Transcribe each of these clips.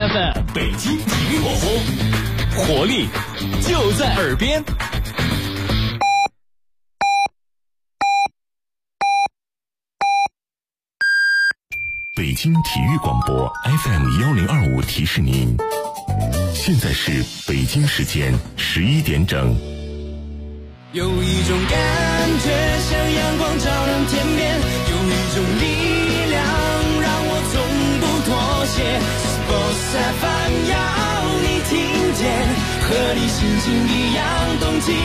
FM 北京体育广播，活力就在耳边。 北京体育广播 FM1025 提示您，现在是北京时间11点整。 有一种感觉像阳光照亮天边，有一种力量让我从不妥协。Sports FM 要你听见，和你心情一样动起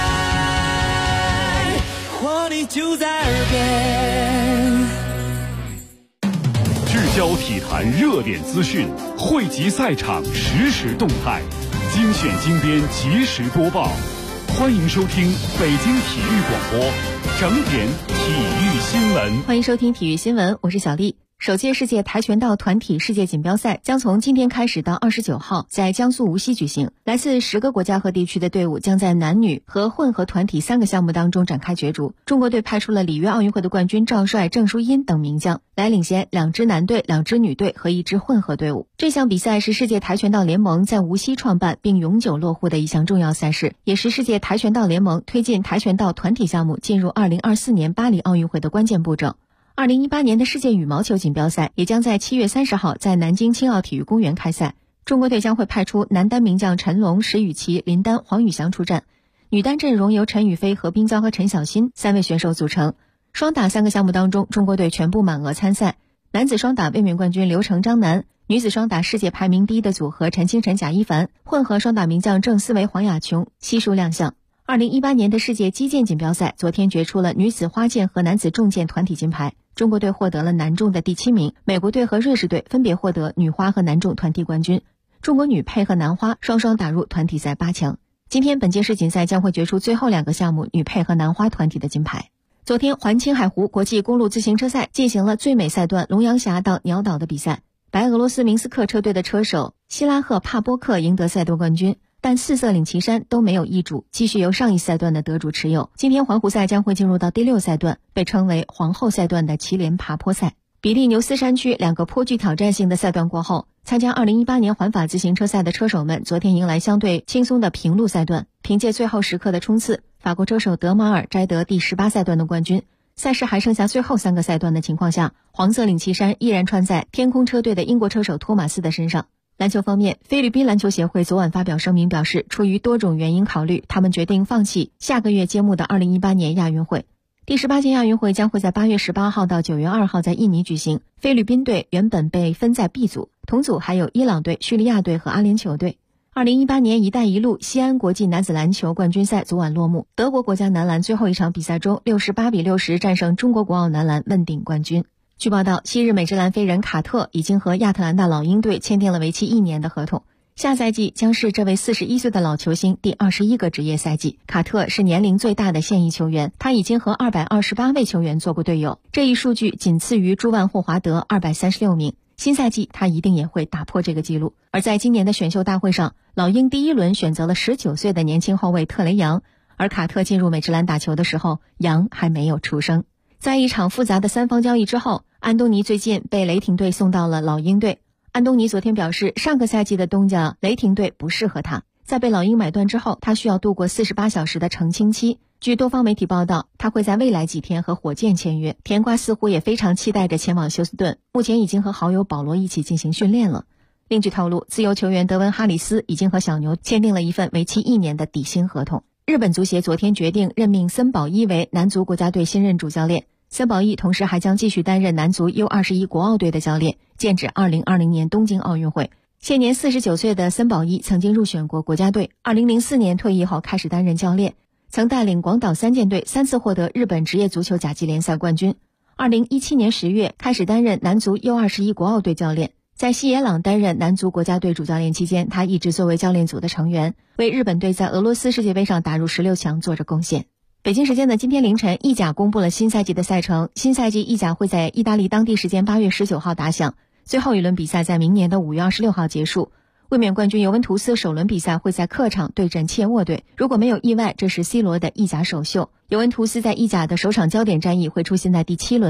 来，活力就在耳边。 聚焦体坛热点资讯，汇集赛场实时动态，精选精编及时播报。欢迎收听北京体育广播整点体育新闻。 欢迎收听体育新闻，我是小丽。首届世界跆拳道团体世界锦标赛将从今天开始到29号在江苏无锡举行。来自10个国家和地区的队伍将在男女和混合团体3个项目当中展开角逐。中国队派出了里约奥运会的冠军赵帅、郑淑英等名将，来领衔2支男队、2支女队和1支混合队伍。这项比赛是世界跆拳道联盟在无锡创办并永久落户的一项重要赛事，也是世界跆拳道联盟推进跆拳道团体项目进入2024年巴黎奥运会的关键步骤。2018年的世界羽毛球锦标赛也将在7月30号在南京青奥体育公园开赛。中国队将会派出男单名将陈龙、石宇奇、林丹、黄宇翔出战，女单阵容由陈雨菲、何冰娇和陈小欣3位选手组成。双打3个项目当中，中国队全部满额参赛。男子双打卫冕冠军刘成、张楠，女子双打世界排名第一的组合陈清晨、贾一凡，混合双打名将郑思维、黄雅琼悉数亮相。2018年的世界击剑锦标赛昨天决出了女子花剑和男子重剑团体金牌，中国队获得了男重的第7名，美国队和瑞士队分别获得女花和男重团体冠军。中国女配和男花双双打入团体赛8强。今天本届世锦赛将会决出最后2个项目女配和男花团体的金牌。昨天环青海湖国际公路自行车赛进行了最美赛段龙阳峡到鸟岛的比赛，白俄罗斯明斯克车队的车手希拉赫帕波克赢得赛段冠军，但4色领旗衫都没有易主，继续由上一赛段的得主持有。今天环湖赛将会进入到第6赛段，被称为皇后赛段的祁连爬坡赛。比利牛斯山区2个颇具挑战性的赛段过后，参加2018年环法自行车赛的车手们昨天迎来相对轻松的平路赛段，凭借最后时刻的冲刺，法国车手德马尔摘得第18赛段的冠军。赛事还剩下最后3个赛段的情况下，黄色领旗衫依然穿在天空车队的英国车手托马斯的身上。篮球方面，菲律宾篮球协会昨晚发表声明表示，出于多种原因考虑，他们决定放弃下个月揭幕的2018年亚运会。第18届亚运会将会在8月18号到9月2号在印尼举行。菲律宾队原本被分在 B 组，同组还有伊朗队、叙利亚队和阿联酋队。2018年一带一路西安国际男子篮球冠军赛昨晚落幕，德国国家男篮最后一场比赛中68-60战胜中国国奥男篮问鼎冠军。据报道，昔日美职篮飞人卡特已经和亚特兰大老鹰队签订了为期1年的合同，下赛季将是这位41岁的老球星第21个职业赛季。卡特是年龄最大的现役球员，他已经和228位球员做过队友，这一数据仅次于朱万霍华德236名。新赛季他一定也会打破这个记录。而在今年的选秀大会上，老鹰第1轮选择了19岁的年轻后卫特雷杨，而卡特进入美职篮打球的时候，杨还没有出生。在一场复杂的3方交易之后，安东尼最近被雷霆队送到了老鹰队。安东尼昨天表示，上个赛季的东家雷霆队不适合他，在被老鹰买断之后，他需要度过48小时的澄清期。据多方媒体报道，他会在未来几天和火箭签约。甜瓜似乎也非常期待着前往休斯顿，目前已经和好友保罗一起进行训练了。另据透露，自由球员德文哈里斯已经和小牛签订了一份为期1年的底薪合同。日本足协昨天决定任命森保一为男足国家队新任主教练，森保一同时还将继续担任男足 U21 国奥队的教练，剑指2020年东京奥运会。现年49岁的森保一曾经入选过国家队，2004年退役后开始担任教练，曾带领广岛3舰队3次获得日本职业足球甲级联赛冠军。2017年10月开始担任男足 U21 国奥队教练，在西野朗担任男足国家队主教练期间，他一直作为教练组的成员，为日本队在俄罗斯世界杯上打入16强做着贡献。北京时间的今天凌晨，意甲公布了新赛季的赛程。新赛季意甲会在意大利当地时间8月19号打响，最后一轮比赛在明年的5月26号结束。卫冕冠军尤文图斯首轮比赛会在客场对阵切沃队，如果没有意外，这是 C 罗的意甲首秀。尤文图斯在意甲的首场焦点战役会出现在第7轮，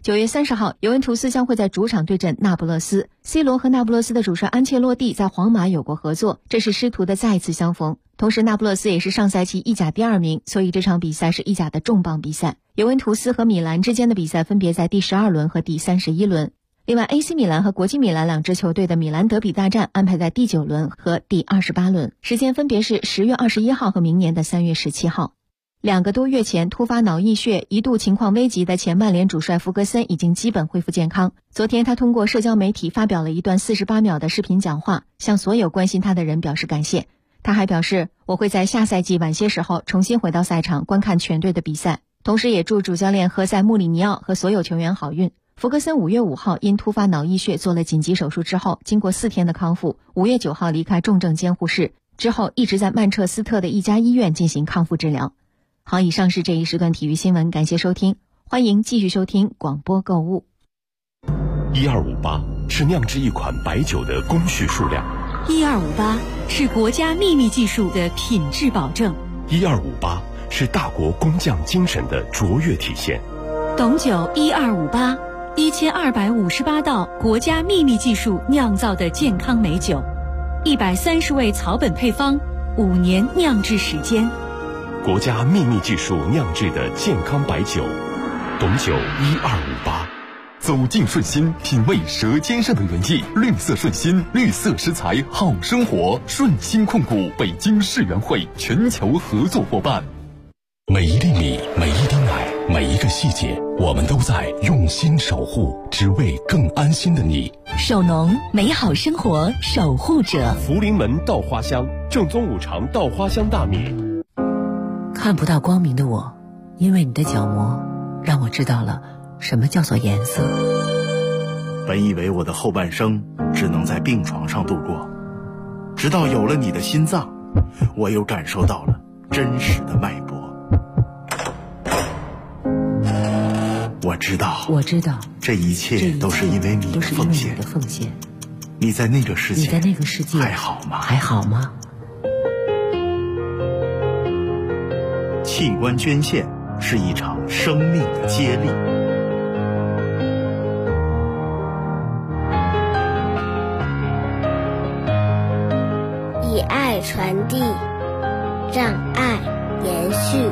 9月30号，尤文图斯将会在主场对阵那不勒斯。C 罗和那不勒斯的主帅安切洛蒂在皇马有过合作，这是师徒的再次相逢。同时，那不勒斯也是上赛季意甲第2名，所以这场比赛是意甲的重磅比赛。尤文图斯和米兰之间的比赛分别在第12轮和第31轮。另外 AC 米兰和国际米兰两支球队的米兰德比大战安排在第9轮和第28轮，时间分别是10月21号和明年的3月17号。2个多月前突发脑溢血，一度情况危急的前曼联主帅弗格森已经基本恢复健康。昨天他通过社交媒体发表了一段48秒的视频讲话，向所有关心他的人表示感谢。他还表示，我会在下赛季晚些时候重新回到赛场观看全队的比赛，同时也祝主教练何塞·穆里尼奥和所有球员好运。弗格森5月5号因突发脑溢血做了紧急手术之后，经过4天的康复，5月9号离开重症监护室，之后一直在曼彻斯特的一家医院进行康复治疗。好，以上是这一时段体育新闻，感谢收听，欢迎继续收听广播购物。 1258是酿制一款白酒的工序数量 ，1258是国家秘密技术的品质保证 ，1258是大国工匠精神的卓越体现。 董酒1258 1258道国家秘密技术酿造的健康美酒，130味草本配方，5年酿制时间， 国家秘密技术酿制的健康白酒，董酒1258。 走进顺心，品味舌尖上的原意。绿色顺心，绿色食材好生活。顺心控股北京世园会全球合作伙伴。 每一粒米，每一滴奶，每一个细节，我们都在用心守护，只为更安心的你。 守农，美好生活守护者。 福临门稻花香，正宗五常稻花香大米。 看不到光明的我，因为你的角膜，让我知道了什么叫做颜色。 本以为我的后半生只能在病床上度过，直到有了你的心脏，我又感受到了真实的脉搏。我知道，这一切都是因为你的奉献。你在那个世界还好吗？器官捐献是一场生命的接力。 以爱传递，让爱延续。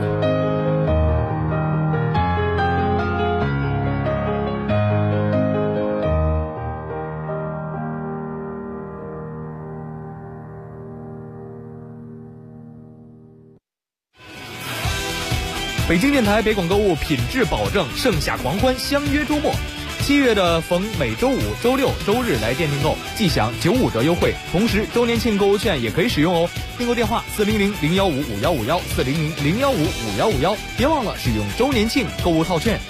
北京电台北广购物品质保证，盛夏狂欢，相约周末。7月的逢每周五、周六、周日来店订购，即享95折优惠，同时周年庆购物券也可以使用哦。订购电话400-015-5151 400-015-5151，别忘了使用周年庆购物套券。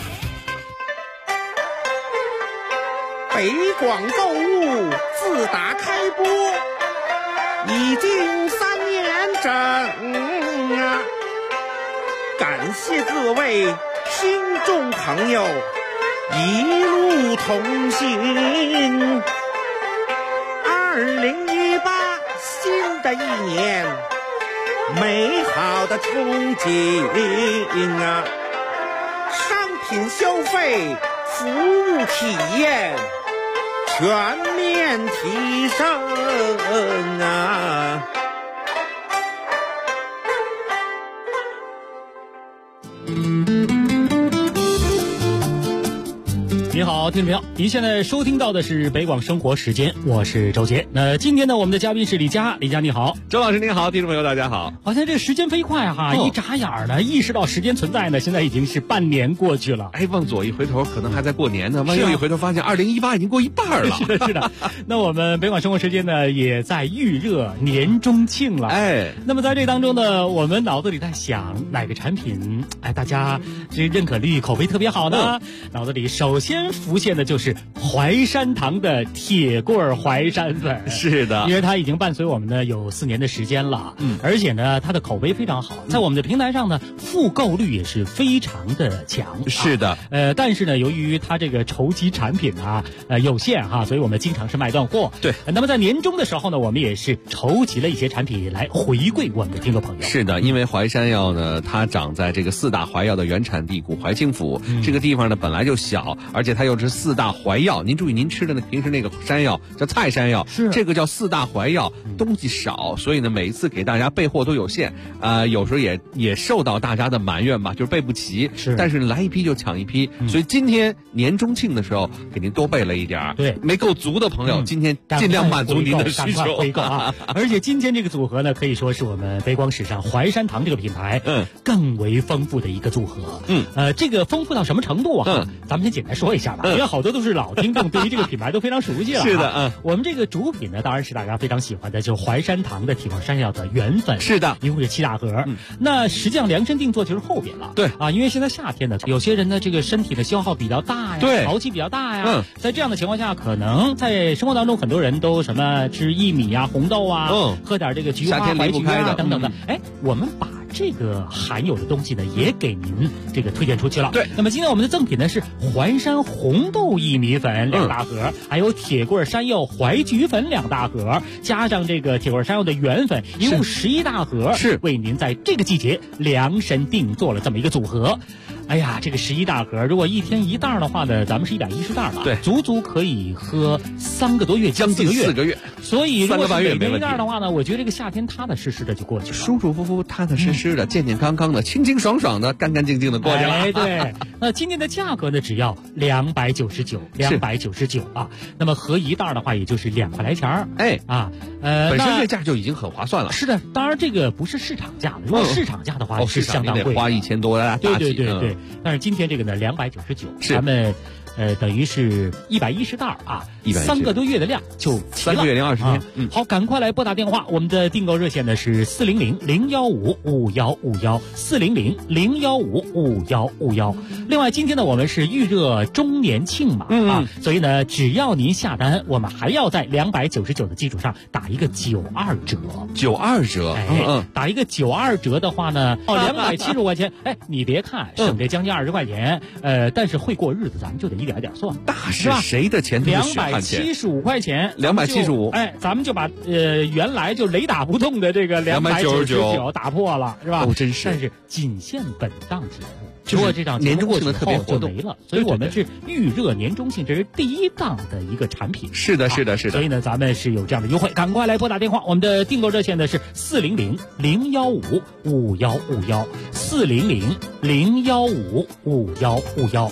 北广购物自打开播已经3年整啊！感谢各位听众朋友一路同行。2018新的一年，美好的憧憬啊！商品消费、服务体验全面提升啊！ 你好，听众朋友，您现在收听到的是北广生活时间，我是周杰。那今天呢，我们的嘉宾是李佳，李佳你好， 周老师您好，听众朋友大家好。 好像这时间飞快哈，一眨眼呢，意识到时间存在呢，现在已经是半年过去了。 哎，往左一回头，可能还在过年呢；往右一回头，发现2018已经过一半了。 是的，是的。那我们北广生活时间呢，也在预热年中庆了。 哎， 那么在这当中呢，我们脑子里在想哪个产品，哎，大家这认可率、口碑特别好呢？脑子里首先浮浮现的就是淮山堂的铁棍淮山粉。 是的， 因为它已经伴随我们呢有4年的时间了，而且呢它的口碑非常好，在我们的平台上呢复购率也是非常的强。 是的， 但是呢由于它这个筹集产品啊有限哈，所以我们经常是卖断货。 对， 那么在年终的时候呢，我们也是筹集了一些产品来回馈我们的听众朋友。 是的，因为淮山药呢，它长在这个4大淮药的原产地古淮清府，这个地方呢本来就小，而且它又是4大淮药。您注意，您吃的平时那个山药叫菜山药， 是这个叫4大淮药，东西少，所以呢每一次给大家备货都有限，有时候也受到大家的埋怨吧，就是备不齐。 是， 但是来一批就抢一批，所以今天年中庆的时候给您多备了一点。 对， 没够足的朋友，今天尽量满足您的需求。 回购啊！而且今天这个组合呢，可以说是我们北广史上淮山堂这个品牌更为丰富的一个组合。这个丰富到什么程度啊？咱们先简单说一下吧，因为好多都是老听众，对于这个品牌都非常熟悉了。 是的， 我们这个主品呢，当然是大家非常喜欢的，就是淮山堂的铁棍山药的原粉。 是的， 一共是7大盒。那实际上量身定做就是后边了。 对啊，因为现在夏天呢，有些人呢这个身体的消耗比较大呀， 对， 潮气比较大呀。在这样的情况下，可能在生活当中很多人都什么吃薏米啊、红豆啊，喝点这个菊花、淮菊啊等等的。我们把这个含有的东西呢，也给您这个推荐出去了。 对， 那么今天我们的赠品呢是淮山红豆薏米粉2大盒，还有铁棍山药淮菊粉2大盒，加上这个铁棍山药的原粉，一共11大盒， 是为您在这个季节量身定做了这么一个组合。哎呀，这个11大盒，如果1天1袋的话呢，咱们是110袋了， 对， 足足可以喝3个多月， 将近4个月。 所以如果是每天 1袋的话呢，我觉得这个夏天踏踏实实的就过去了， 舒舒服服、踏踏实实的、健健康康的、清清爽爽的、干干净净的过去了。 对。那今天的价格呢，只要299啊。那么合1袋的话，也就是2块来钱。 本身这价就已经很划算了。 是的，当然这个不是市场价了，如果市场价的话是相当贵的， 花1000多大几。 对。但是今天这个呢，299，咱们等于是110袋啊，3个多月的量就齐了 ，3个月零20天。 好，赶快来拨打电话，我们的订购热线呢是400-015-5151，400-015-5151。另外，今天呢我们是预热周年庆嘛，所以呢只要您下单，我们还要在299的基础上打一个92折。 92折， 打一个92折的话呢，275块钱，你别看省这将近20块钱，但是会过日子，咱们就得一点一点算， 大是谁的钱都是血汗钱。 275块钱 ，275， 咱们就把原来就雷打不动的这个299打破了，是吧？ 真是。 但是仅限本档节目。如果这档年终庆的特别活动就没了，所以我们是预热年终庆，这是第1档的一个产品。 是的。 所以呢，咱们是有这样的优惠，赶快来拨打电话，我们的订购热线呢是400-015-5151，400-015-5151。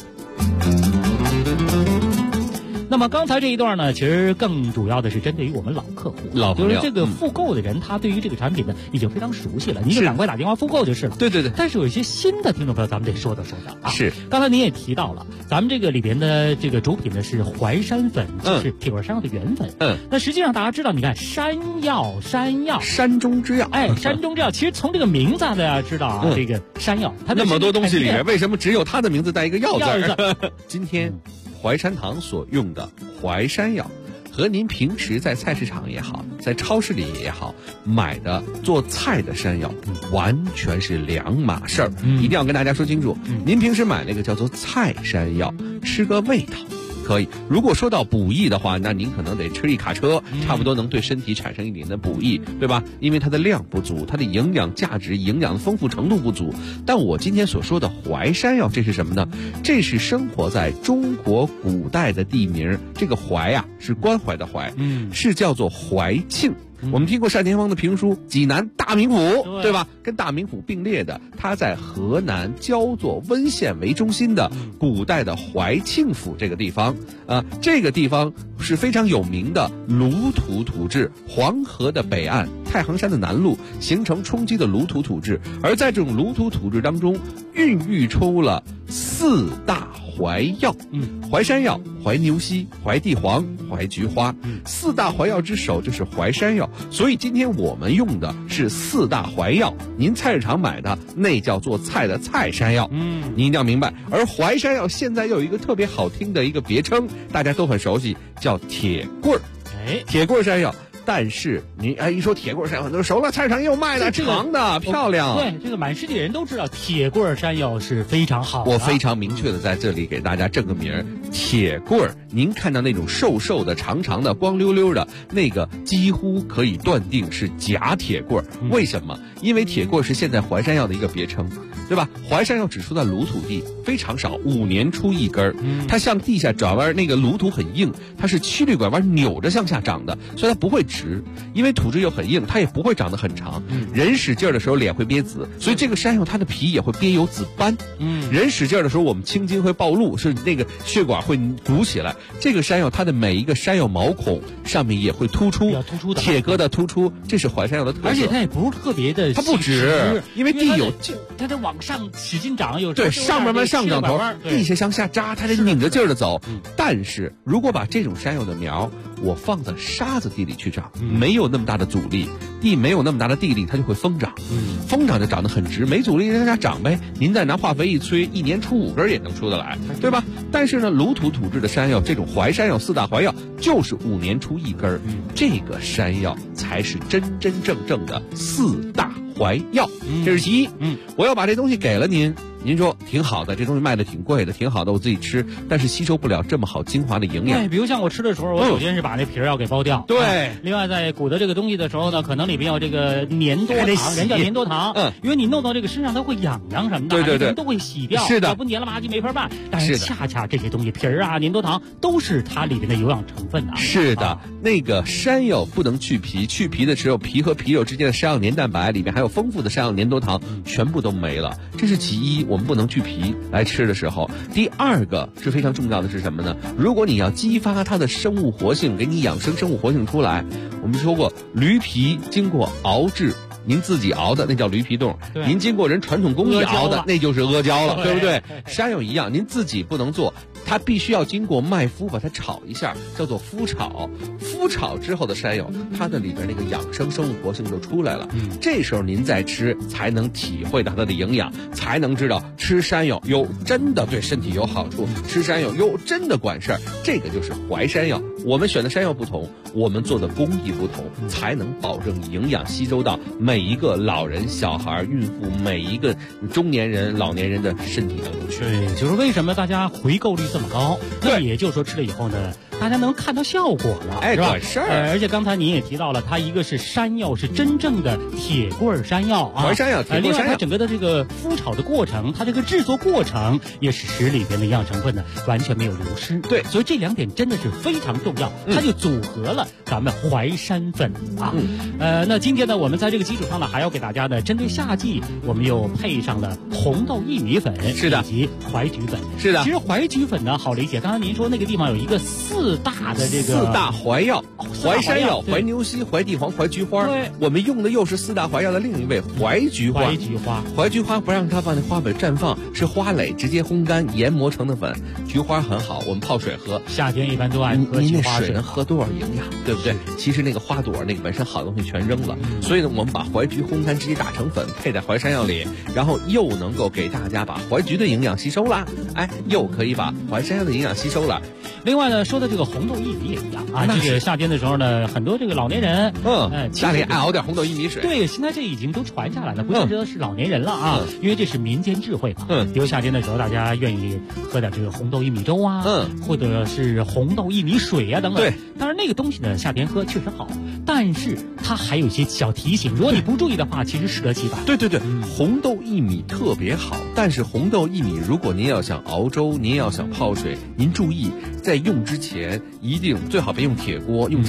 那么刚才这一段呢，其实更主要的是针对于我们老客户，就是这个复购的人，他对于这个产品呢已经非常熟悉了，您就赶快打电话复购就是了。 对。 但是有一些新的听众朋友，咱们得说道啊。 是。 刚才您也提到了，咱们这个里边的这个主品呢是淮山粉，就是铁棍山药的原粉。那实际上大家知道，你看山药， 山中之药。 山中之药，其实从这个名字大家知道啊，这个山药，它那么多东西里面，为什么只有它的名字带一个药字？今天淮山堂所用的淮山药，和您平时在菜市场也好，在超市里也好买的做菜的山药，完全是两码事儿。一定要跟大家说清楚，您平时买那个叫做菜山药，吃个味道可以。如果说到补益的话，那您可能得吃一卡车，差不多能对身体产生一点的补益，对吧？因为它的量不足，它的营养价值、营养丰富程度不足。但我今天所说的淮山药，这是什么呢？这是生活在中国古代的地名，这个淮啊是关怀的怀，是叫做淮庆。我们听过单田芳的评书《济南大名府》，对吧？跟大名府并列的，它在河南焦作温县为中心的古代的淮庆府这个地方，这个地方是非常有名的鲁土土质，黄河的北岸， 太行山的南麓，形成冲积的鲁土土质。而在这种鲁土土质当中，孕育出了4大怀药，淮山药、怀牛膝、怀地黄、怀菊花，4大怀药之首就是淮山药。所以今天我们用的是4大怀药，您菜市场买的那叫做菜的菜山药，您一定要明白。而淮山药现在又有一个特别好听的一个别称，大家都很熟悉，叫铁棍儿。铁棍山药。但是您一说铁棍山药，很多人熟了，菜市场也有卖的，长的漂亮。 对，这个满世界人都知道铁棍山药是非常好的。 我非常明确的在这里给大家正个名儿，铁棍儿。您看到那种瘦瘦的、长长的、光溜溜的那个，几乎可以断定是假铁棍儿。为什么？因为铁棍儿是现在淮山药的一个别称，对吧？淮山药只出在鲁土地，非常少，5年出1根儿。它向地下转弯，那个鲁土很硬，它是曲率拐弯扭着向下长的，所以它不会直，因为土质又很硬，它也不会长得很长。人使劲儿的时候脸会憋紫，所以这个山药它的皮也会憋有紫斑。人使劲儿的时候，我们青筋会暴露，是那个血管会鼓起来。这个山药它的每一个山药毛孔上面也会突出，铁疙瘩突出，这是淮山药的特色。 而且它也不是特别的， 它不直，因为地有它得往上使劲长，有对上慢慢上涨头，地下向下扎，它得拧着劲儿的走。但是如果把这种山药的苗我放在沙子地里去长，没有那么大的阻力，地没有那么大的地力，它就会疯长。疯长就长得很直，没阻力让它长呗。您再拿化肥一催，1年出5根也能出得来，对吧？但是呢，鲁土土质的山药，这种淮山药4大怀药，就是5年出1根。这个山药才是真真正正的4大怀药。这是其一。我要把这东西给了您。您说挺好的，这东西卖的挺贵的，挺好的，我自己吃，但是吸收不了这么好精华的营养。 对，比如像我吃的时候，我首先是把那皮儿要给剥掉。 对， 另外在鼓捣这个东西的时候呢，可能里边有这个粘多糖，人叫粘多糖。因为你弄到这个身上，它会痒痒什么的， 对， 都会洗掉。 是的， 要不粘了吧唧没法办。但是恰恰这些东西，皮儿啊、粘多糖都是它里边的有氧成分啊。 是的，那个山药不能去皮，去皮的时候，皮和皮肉之间的山药粘蛋白里面还有丰富的山药粘多糖，全部都没了。这是其一，我们不能去皮。来吃的时候，第二个是非常重要的是什么呢？如果你要激发它的生物活性，给你养生生物活性出来，我们说过驴皮经过熬制，您自己熬的那叫驴皮冻，您经过人传统工艺熬的那就是阿胶了，对不对？山药一样，您自己不能做，它必须要经过麦麸把它炒一下，叫做麸炒。麸炒之后的山药，它的里边那个养生生物活性就出来了。这时候您再吃，才能体会到它的营养，才能知道吃山药真的对身体有好处，吃山药真的管事儿。这个就是淮山药。我们选的山药不同，我们做的工艺不同，才能保证营养吸收到每一个老人、小孩、孕妇，每一个中年人、老年人的身体当中去。 对，就是为什么大家回购率这么高？那也就是说吃了以后呢，大家能看到效果了，是吧？ 管事儿。 而且刚才您也提到了，它一个是山药，是真正的铁棍山药啊， 淮山药、铁棍山药。 另外，它整个的这个麸炒的过程，它这个制作过程也是使里边的营养成分呢完全没有流失。 对， 所以这2点真的是非常重要，它就组合了咱们淮山粉啊。那今天呢，我们在这个基础上呢，还要给大家呢，针对夏季，我们又配上了红豆薏米粉， 是的， 以及淮菊粉， 是的。 其实淮菊粉呢好理解，刚才您说那个地方有一个4大的这个 4大怀药，淮山药、淮牛膝、淮地黄、淮菊花。 对， 我们用的又是4大怀药的另一味淮菊花。淮菊花不让它放在花粉绽放，是花蕾直接烘干研磨成的粉。菊花很好，我们泡水喝。 夏天一般都爱喝菊花水， 那水能喝多少营养，对不对？其实那个花朵那个本身好的东西全扔了，所以呢，我们把淮菊烘干直接打成粉，配在淮山药里，然后又能够给大家把淮菊的营养吸收了，又可以把淮山药的营养吸收了。 另外呢，说的这个红豆薏米也一样啊，这个夏天的时候呢，很多这个老年人， 家里爱熬点红豆薏米水。 对，现在这已经都传下来了，不见得是老年人了啊，因为这是民间智慧嘛。比如夏天的时候，大家愿意喝点这个红豆薏米粥啊，或者是红豆薏米水啊等等。 对， 当然那个东西呢，夏天喝确实好，但是它还有一些小提醒，如果你不注意的话，其实适得其反。 对，红豆薏米特别好，但是红豆薏米如果您要想熬粥，您要想泡水，您注意在用之前一定最好别用铁锅，用家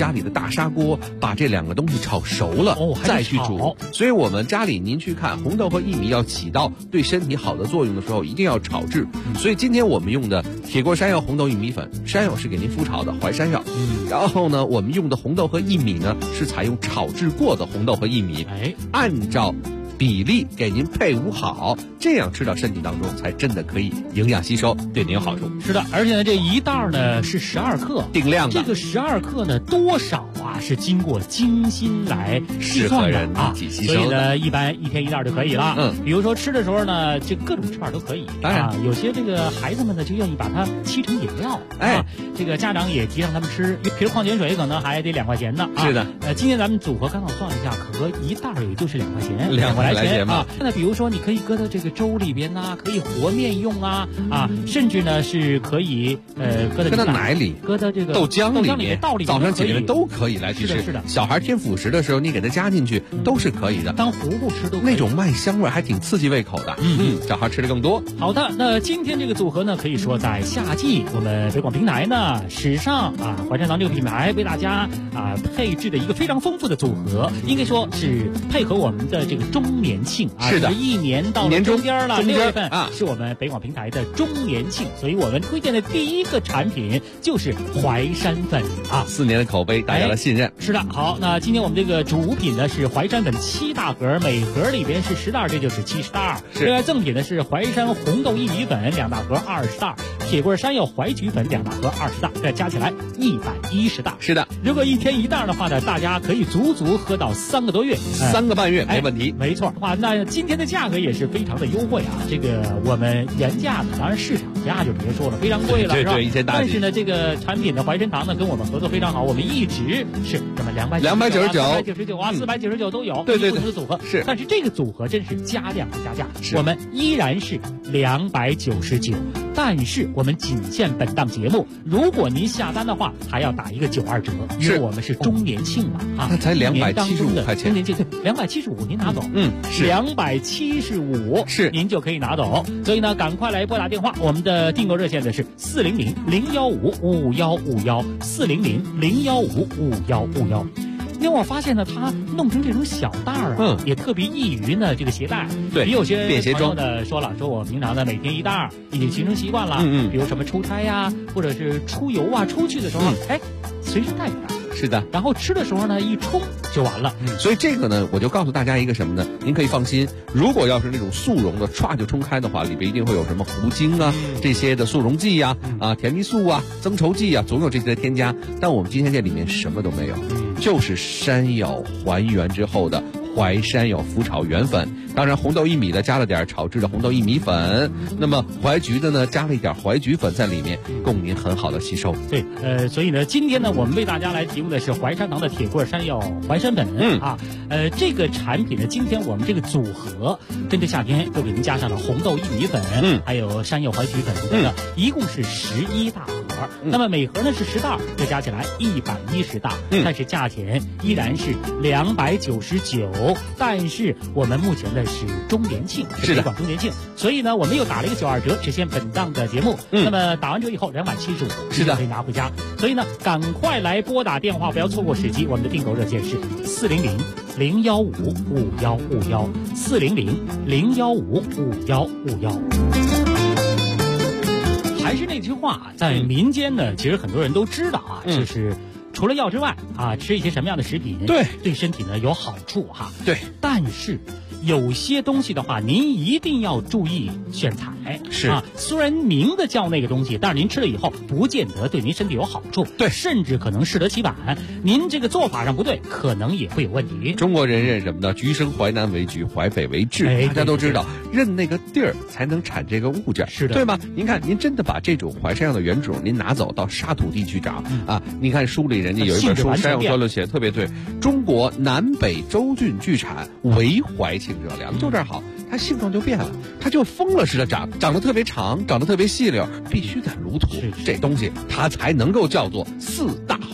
家里的大砂锅，把这2个东西炒熟了，再去煮。所以我们家里您去看，红豆和薏米要起到对身体好的作用的时候，一定要炒制。所以今天我们用的铁锅山药红豆薏米粉，山药是给您麸炒的淮山药，然后呢，我们用的红豆和薏米呢是采用炒制过的红豆和薏米，按照比例给您配伍好，这样吃到身体当中才真的可以营养吸收，对您有好处。 是的，而且呢，这一袋呢是12克， 定量的。 这个12克呢，多少啊是经过精心来计算的啊，所以呢，一般1天1袋就可以了。比如说吃的时候呢，这各种吃法都可以。 当然， 有些这个孩子们呢就愿意把它沏成饮料，这个家长也提倡他们吃，瓶矿泉水可能还得2块钱呢。 是的， 今天咱们组合刚好算了一下，可合一袋也就是2块钱 ，2块钱啊。那比如说，你可以搁到这个粥里边呐，可以和面用啊，甚至呢是可以搁到奶里， 搁到这个豆浆里面，早上起来都可以来去吃。 是的， 小孩添辅食的时候，你给他加进去都是可以的， 当糊糊吃都可以。 那种麦香味还挺刺激胃口的。小孩吃的更多。 好的，那今天这个组合呢，可以说在夏季，我们北广平台呢史上淮山堂这个品牌为大家配置的一个非常丰富的组合，应该说是配合我们的这个周年庆是的 ，1年到了中间了，6月份是我们北广平台的周年庆，所以我们推荐的第一个产品就是淮山粉 4年的口碑，大家的信任。 是的，好，那今天我们这个主品呢是淮山粉7大盒，每盒里边是10袋，这就是70袋。另外赠品呢是淮山红豆薏米粉2大盒20袋，铁棍山药淮菊粉2大盒20袋，这加起来110袋。 是的， 如果1天1袋的话呢，大家可以足足喝到3个多月 ，3个半月没问题。 没错，那今天的价格也是非常的优惠啊！这个我们原价呢，当然市场价就别说了，非常贵了， 对， 是吧？但是呢，这个产品的淮山堂呢跟我们合作非常好，我们一直是什么299、499都有， 对， 不同的组合是。 但是这个组合真是加量不加价，我们依然是299，但是我们仅限本档节目，如果您下单的话，还要打一个92折，因为我们是周年庆嘛那才275块钱， 周年庆对，275您拿走， 是 275 是您就可以拿走，所以呢，赶快来拨打电话，我们的订购热线的是400-015-5151，400-015-5151。因为我发现呢，它弄成这种小袋也特别易于呢这个携带。 对， 比有些便携装呢说我平常呢每天1袋已经形成习惯了。比如什么出差呀，或者是出游出去的时候，随身带一袋。 是的， 然后吃的时候呢，一冲就完了。 所以这个呢，我就告诉大家一个什么呢？您可以放心，如果要是那种速溶的，歘就冲开的话，里边一定会有什么糊精这些的速溶剂甜蜜素增稠剂总有这些的添加。但我们今天这里面什么都没有，就是山药还原之后的淮山药麸炒原粉。当然红豆薏米的加了点炒制的红豆薏米粉，那么淮菊的呢加了一点淮菊粉在里面，供您很好的吸收。 对，所以呢，今天呢，我们为大家来提供的是淮山堂的铁棍山药淮山粉这个产品呢，今天我们这个组合针对夏天又给您加上了红豆薏米粉，还有山药淮菊粉等等，一共是11大盒。那么每盒呢是10袋，这加起来110袋，但是价钱依然是299，但是我们目前的是周年庆，是北广周年庆，所以呢，我们又打了一个92折，只限本档的节目。那么打完折以后275， 是的， 可以拿回家。所以呢，赶快来拨打电话，不要错过时机。我们的订购热线是400-015-5151，400-015-5151。还是那句话，在民间呢，其实很多人都知道就是除了药之外吃一些什么样的食品对身体呢有好处对， 但是有些东西的话，您一定要注意选材。 是虽然名字叫那个东西，但是您吃了以后，不见得对您身体有好处。 对， 甚至可能适得其反。您这个做法上不对，可能也会有问题。 中国人认什么呢？橘生淮南为橘，淮北为枳。大家都知道，认那个地儿才能产这个物件， 是的， 对吗？您看，您真的把这种淮山药的原种，您拿走到沙土地去找您看书里人家有一本书《山药专论》写的特别对，中国南北州郡聚产，唯淮庆者良，就这儿好。它性状就变了，它就疯了似的长得特别长，长得特别细溜，必须得卤土，这东西它才能够叫做4大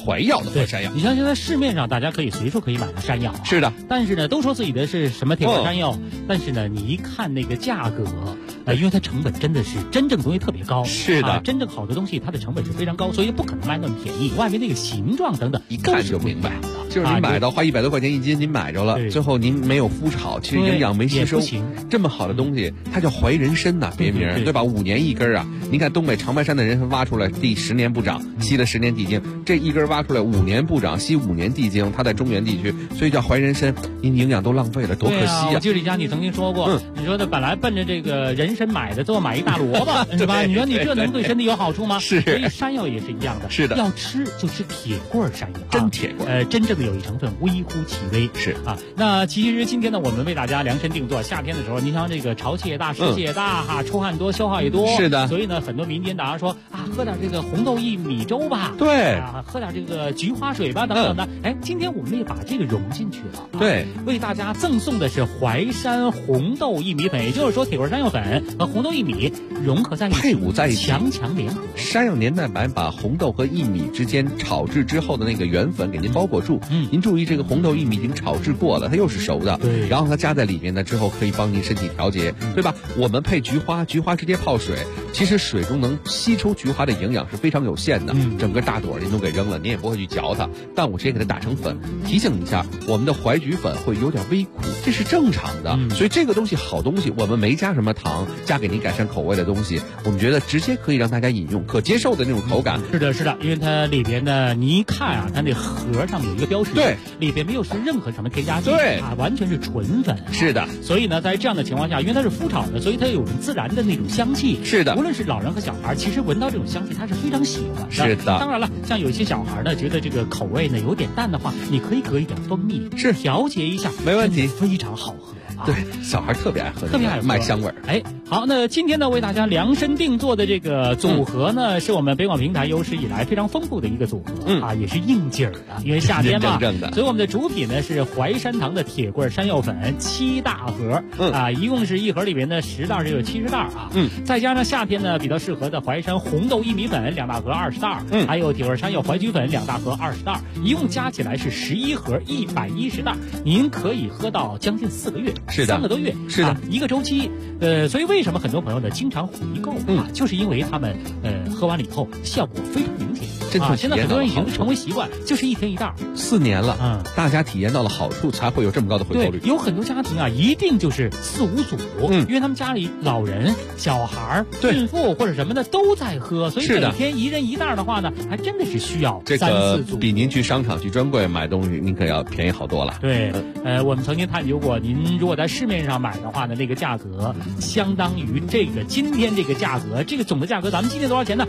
怀药的淮山药。 你像现在市面上大家可以随处可以买到山药， 是的。 但是呢，都说自己的是什么铁罐山药，但是呢，你一看那个价格，因为它成本真的是真正东西特别高， 是的， 真正好的东西它的成本是非常高，所以不可能卖那么便宜。外面那个形状等等， 一看就明白。就是你买到花100多块钱一斤，您买着了，最后您没有麸炒，其实营养没吸收。这么好的东西，它叫淮人参呐，别名对吧？5年一根啊！您看东北长白山的人参挖出来，地10年不长，吸了10年地精，这一根挖出来5年不长，吸5年地精，它在中原地区，所以叫淮人参。您营养都浪费了，多可惜啊！ 我记得李佳你曾经说过，你说的本来奔着这个人参买的，最后买一大萝卜，是吧？你说你这能对身体有好处吗？ 是。 所以山药也是一样的， 是的， 要吃就吃铁棍山药， 真铁棍。 真正的有益成分微乎其微， 是啊。那其实今天呢，我们为大家量身定做，夏天的时候，你像这个潮气也大，湿气也大哈，出汗多，消耗也多， 是的。 所以呢，很多民间大家说啊，喝点这个红豆薏米粥吧， 对啊，喝点这个菊花水吧，等等的。哎，今天我们也把这个融进去了， 对， 为大家赠送的是淮山红豆薏米粉，也就是说铁棍山药粉和红豆薏米融合在一起， 配伍在一起， 强强联合。 山药年代版把红豆和薏米之间炒制之后的那个原粉给您包裹住，您注意这个红豆薏米已经炒制过了，它又是熟的， 对， 然后它加在里面呢之后可以帮您身体调节，对吧？我们配菊花直接泡水，其实水中能吸出菊花的营养是非常有限的，整个大朵您都给扔了，您也不会去嚼它，但我直接给它打成粉。提醒一下，我们的淮菊粉会有点微苦，这是正常的，所以这个东西好东西，我们没加什么糖，加给您改善口味的东西，我们觉得直接可以让大家饮用，可接受的那种口感。 是的，是的，因为它里边呢，你一看啊，它那盒上面有一个标识， 对， 里边没有是任何什么添加剂， 对啊，完全是纯粉。 是的， 所以呢，在这样的情况下，因为它是麸炒的，所以它有自然的那种香气。 是的， 无论是老人和小孩，其实闻到这种香气，他是非常喜欢的。 是的， 当然了，像有一些小孩呢，觉得这个口味呢有点淡的话，你可以搁一点蜂蜜， 是调节一下， 没问题， 非常好喝。 对，小孩特别爱喝， 特别爱喝麦香味儿。 哎，好，那今天呢，为大家量身定做的这个组合呢，是我们北广平台有史以来非常丰富的一个组合，啊，也是应景儿的，因为夏天嘛，所以我们的主品呢是淮山堂的铁棍山药粉7大盒，啊，一共是一盒里面的10袋就有70袋啊，再加上夏天呢比较适合的淮山红豆薏米粉2大盒20袋，还有铁棍山药淮菊粉2大盒20袋，一共加起来是11盒110袋，您可以喝到将近4个月。 是的，3 个多月， 是的， 一个周期，所以为什么很多朋友呢经常回购啊？就是因为他们喝完了以后效果非常明显，现在很多人已经成为习惯，就是1天1袋 ，4年了，大家体验到了好处，才会有这么高的回购率。 对，有很多家庭啊，一定就是4、5组，因为他们家里老人、小孩、孕妇或者什么的都在喝，所以每天1人1袋的话呢，还真的是需要3、4组， 比您去商场去专柜买东西，您可要便宜好多了。 对，我们曾经探究过，您如果在市面上买的话呢，那个价格相当于这个今天这个价格，这个总的价格，咱们今天多少钱呢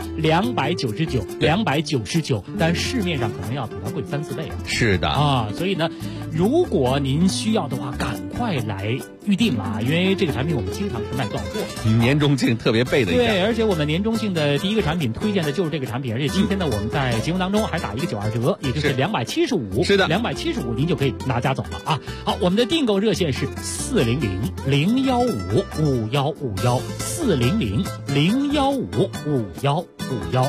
？299，但市面上可能要比它贵3、4倍。 是的啊，所以呢，如果您需要的话，赶快来预定啊，因为这个产品我们经常是卖断货。 年终庆特别备的一对，而且我们年终庆的第一个产品推荐的就是这个产品，而且今天呢，我们在节目当中还打一个92折，也就是275。 是的 ，275您就可以拿家走了啊。好，我们的订购热线是400-015-5151，400-015-5151。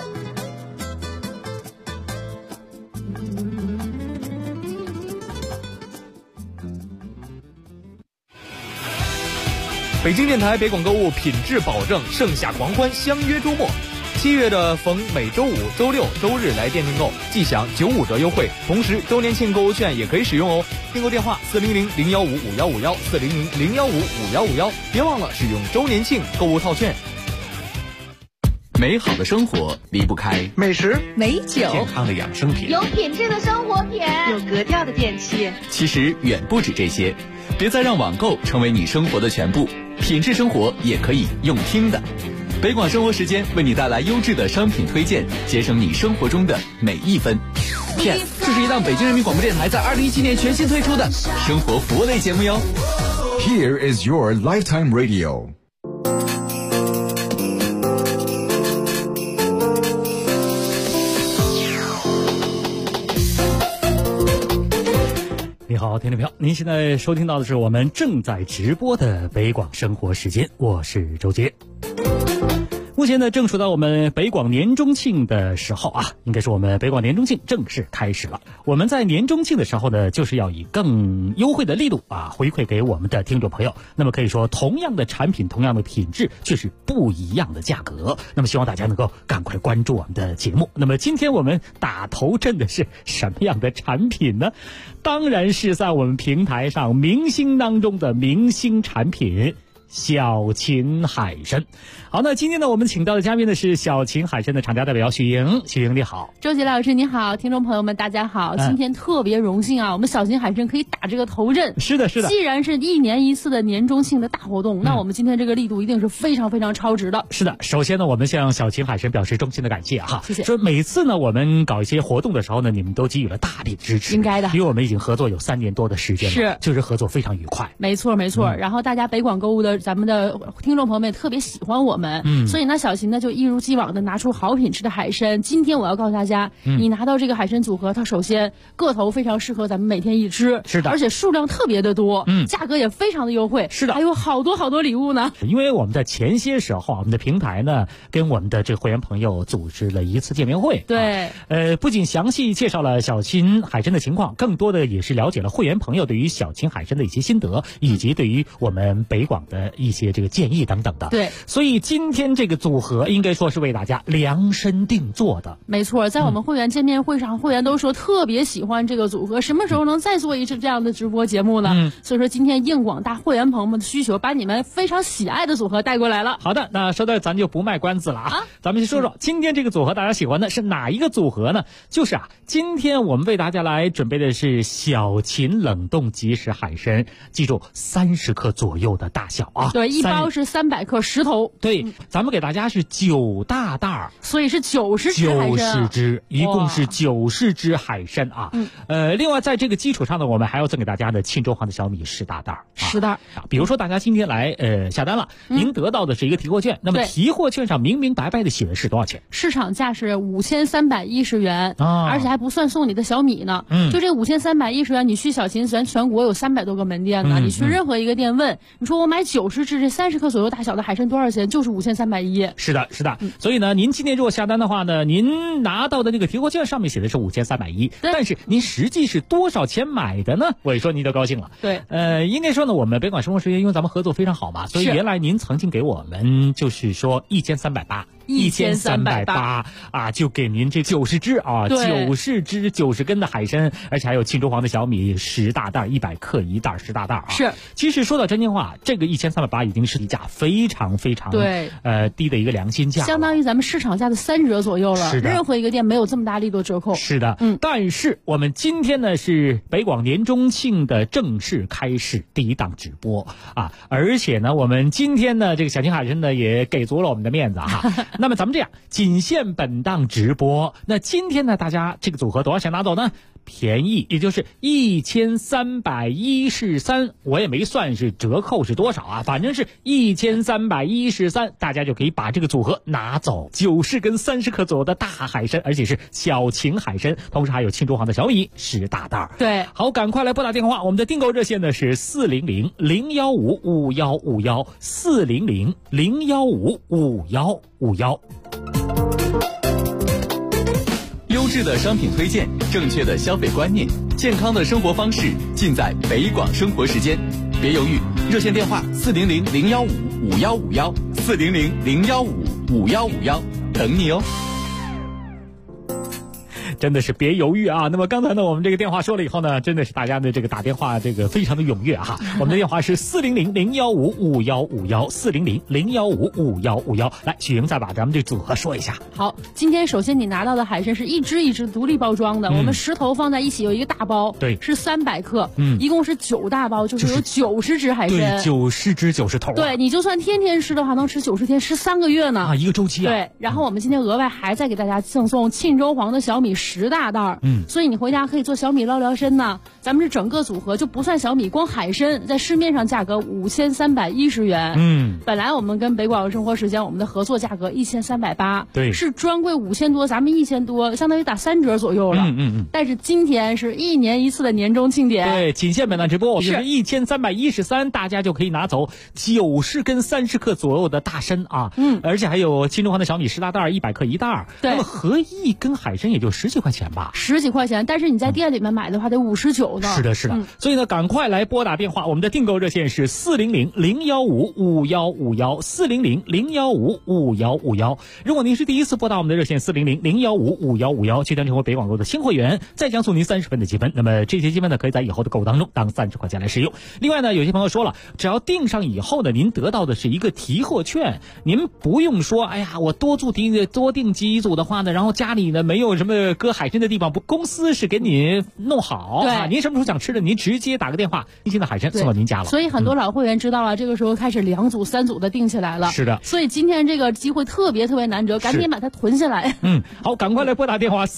北京电台北广购物品质保证，盛夏狂欢，相约周末。7月的逢每周五、周六、周日来店订购，即享95折优惠，同时周年庆购物券也可以使用哦。订购电话400-015-5151，400-015-5151，别忘了使用周年庆购物套券。 美好的生活离不开美食、 美酒、 健康的养生品、 有品质的生活品、 有格调的电器。 其实远不止这些，别再让网购成为你生活的全部，品质生活也可以用听的。北广生活时间为你带来优质的商品推荐，节省你生活中的每一分。Yes， 这是一档北京人民广播电台在2017年全新推出的生活服务类节目哟。 Here is your lifetime radio。 你好，听众朋友，您现在收听到的是我们正在直播的北广生活时间，我是周杰。 目前呢，正处到我们北广年中庆的时候啊，应该是我们北广年中庆正式开始了。我们在年中庆的时候呢，就是要以更优惠的力度啊，回馈给我们的听众朋友。那么可以说，同样的产品，同样的品质，却是不一样的价格。那么希望大家能够赶快关注我们的节目。那么今天我们打头阵的是什么样的产品呢？当然是在我们平台上明星当中的明星产品。小秦海参。好，那今天呢，我们请到的嘉宾呢是小秦海参的厂家代表许莹。许莹你好。 周杰老师你好，听众朋友们大家好。今天特别荣幸啊，我们小秦海参可以打这个头阵。 是的，是的。 既然是1年1次的年中庆的大活动，那我们今天这个力度一定是非常非常超值的。 是的，首先呢，我们向小秦海参表示衷心的感谢哈。 谢谢。 说每次呢，我们搞一些活动的时候呢，你们都给予了大力支持。 应该的。 因为我们已经合作有3年多的时间了， 是， 就是合作非常愉快。 没错，没错。然后大家北广购物的咱们的听众朋友们也特别喜欢我们，所以呢，小秦呢就一如既往的拿出好品质的海参。今天我要告诉大家，你拿到这个海参组合，它首先个头非常适合咱们每天一吃， 是的， 而且数量特别的多，价格也非常的优惠， 是的， 还有好多好多礼物呢。 因为我们在前些时候，我们的平台呢跟我们的这个会员朋友组织了一次见面会， 对， 不仅详细介绍了小秦海参的情况，更多的也是了解了会员朋友对于小秦海参的一些心得，以及对于我们北广的一些这个建议等等的。 对， 所以今天这个组合应该说是为大家量身定做的。 没错，在我们会员见面会上，会员都说特别喜欢这个组合，什么时候能再做一次这样的直播节目呢？所以说今天应广大会员朋友们的需求，把你们非常喜爱的组合带过来了。 好的，那说到咱就不卖关子了啊，咱们先说说今天这个组合大家喜欢的是哪一个组合呢？就是今天我们为大家来准备的是小秦冷冻即食海参，记住30克左右的大小啊。 对，一包是300克10头。 对，咱们给大家是9大袋， 所以是90只海参，90 只，一共是90只海参啊。另外在这个基础上呢，我们还要赠给大家的沁州黄的小米10大袋 ，10袋。 比如说大家今天来下单了，您得到的是一个提货券，那么提货券上明明白白的写的是多少钱？ 市场价是5310元，而且还不算送你的小米呢。就这5310元，你去小秦咱全国有300多个门店呢，你去任何一个店问，你说我买90只这30克左右大小的海参多少钱？就是5310。 是的，是的。所以呢，您今天如果下单的话呢，您拿到的那个提货券上面写的是5310，但是您实际是多少钱买的呢？我一说您就高兴了。 对， 应该说呢，我们北广生活时间因为咱们合作非常好嘛，所以原来您曾经给我们就是说1380啊，就给您这90只啊，90只90根的海参，而且还有沁州黄的小米10大袋，100克一袋，10大袋啊。 是， 其实说到真心话，这个1380已经是一价非常非常低的一个良心价， 相当于咱们市场价的3折左右了。 是的， 任何一个店没有这么大力度折扣。 是的，但是我们今天呢是北广年中庆的正式开始第一档直播啊，而且呢我们今天呢这个小秦海参呢也给足了我们的面子哈。那么咱们这样，仅限本档直播。那今天呢大家这个组合多少钱拿走呢？便宜，也就是1313，我也没算是折扣是多少啊，反正是1313，大家就可以把这个组合拿走，90根30克左右的大海参，而且是小秦海参，同时还有沁州黄的小米10大袋。 对， 好，赶快来拨打电话，我们的订购热线呢是400-015-5151，400-015-5151。 优质的商品推荐，正确的消费观念，健康的生活方式，尽在北广生活时间。别犹豫，热线电话400-015-5151，400-015-5151，等你哦。 真的是别犹豫啊！那么刚才呢，我们这个电话说了以后呢，真的是大家的这个打电话这个非常的踊跃哈。我们的电话是400-015-5151，400-015-5151。来，许莹再把咱们这组合说一下。 好，今天首先你拿到的海参是一只一只独立包装的，我们10头放在一起有一个大包， 对， 是300克，一共是9大包，就是有90只海参， 对，90只90头。 对，你就算天天吃的话，能吃90天，吃3个月呢啊，一个周期啊。 对，然后我们今天额外还再给大家赠送沁州黄的小米10 10大袋，所以你回家可以做小米捞聊参呢。咱们这整个组合就不算小米，光海参在市面上价格5310元。本来我们跟北广生活时间我们的合作价格1380， 对， 是专柜5000多，咱们1000多，相当于打3折左右了。但是今天是1年1次的年终庆典， 对，仅限本档直播，是1313，大家就可以拿走90根30克左右的大参啊，而且还有新中华的小米10大袋100克1袋， 对， 那么合一根海参也就10几块钱吧 ，10几块钱，但是你在店里面买的话得59呢。 是的，是的，所以呢，赶快来拨打电话，我们的订购热线是400-015-5151，400-015-5151。如果您是第一次拨打我们的热线400-015-5151，去登成为北广购的新会员，再将送您30分的积分。那么这些积分呢，可以在以后的购物当中当30块钱来使用。另外呢，有些朋友说了，只要订上以后呢，您得到的是一个提货券，您不用说，哎呀，我多订几组的话呢，然后家里呢没有什么搁海参的地方，公司是给你弄好， 对， 您什么时候想吃的，您直接打个电话，新鲜的海参送到您家了。 所以很多老会员知道了，这个时候开始2组3组的订起来了。 是的， 所以今天这个机会特别难得，赶紧把它囤下来。 好，赶快来拨打电话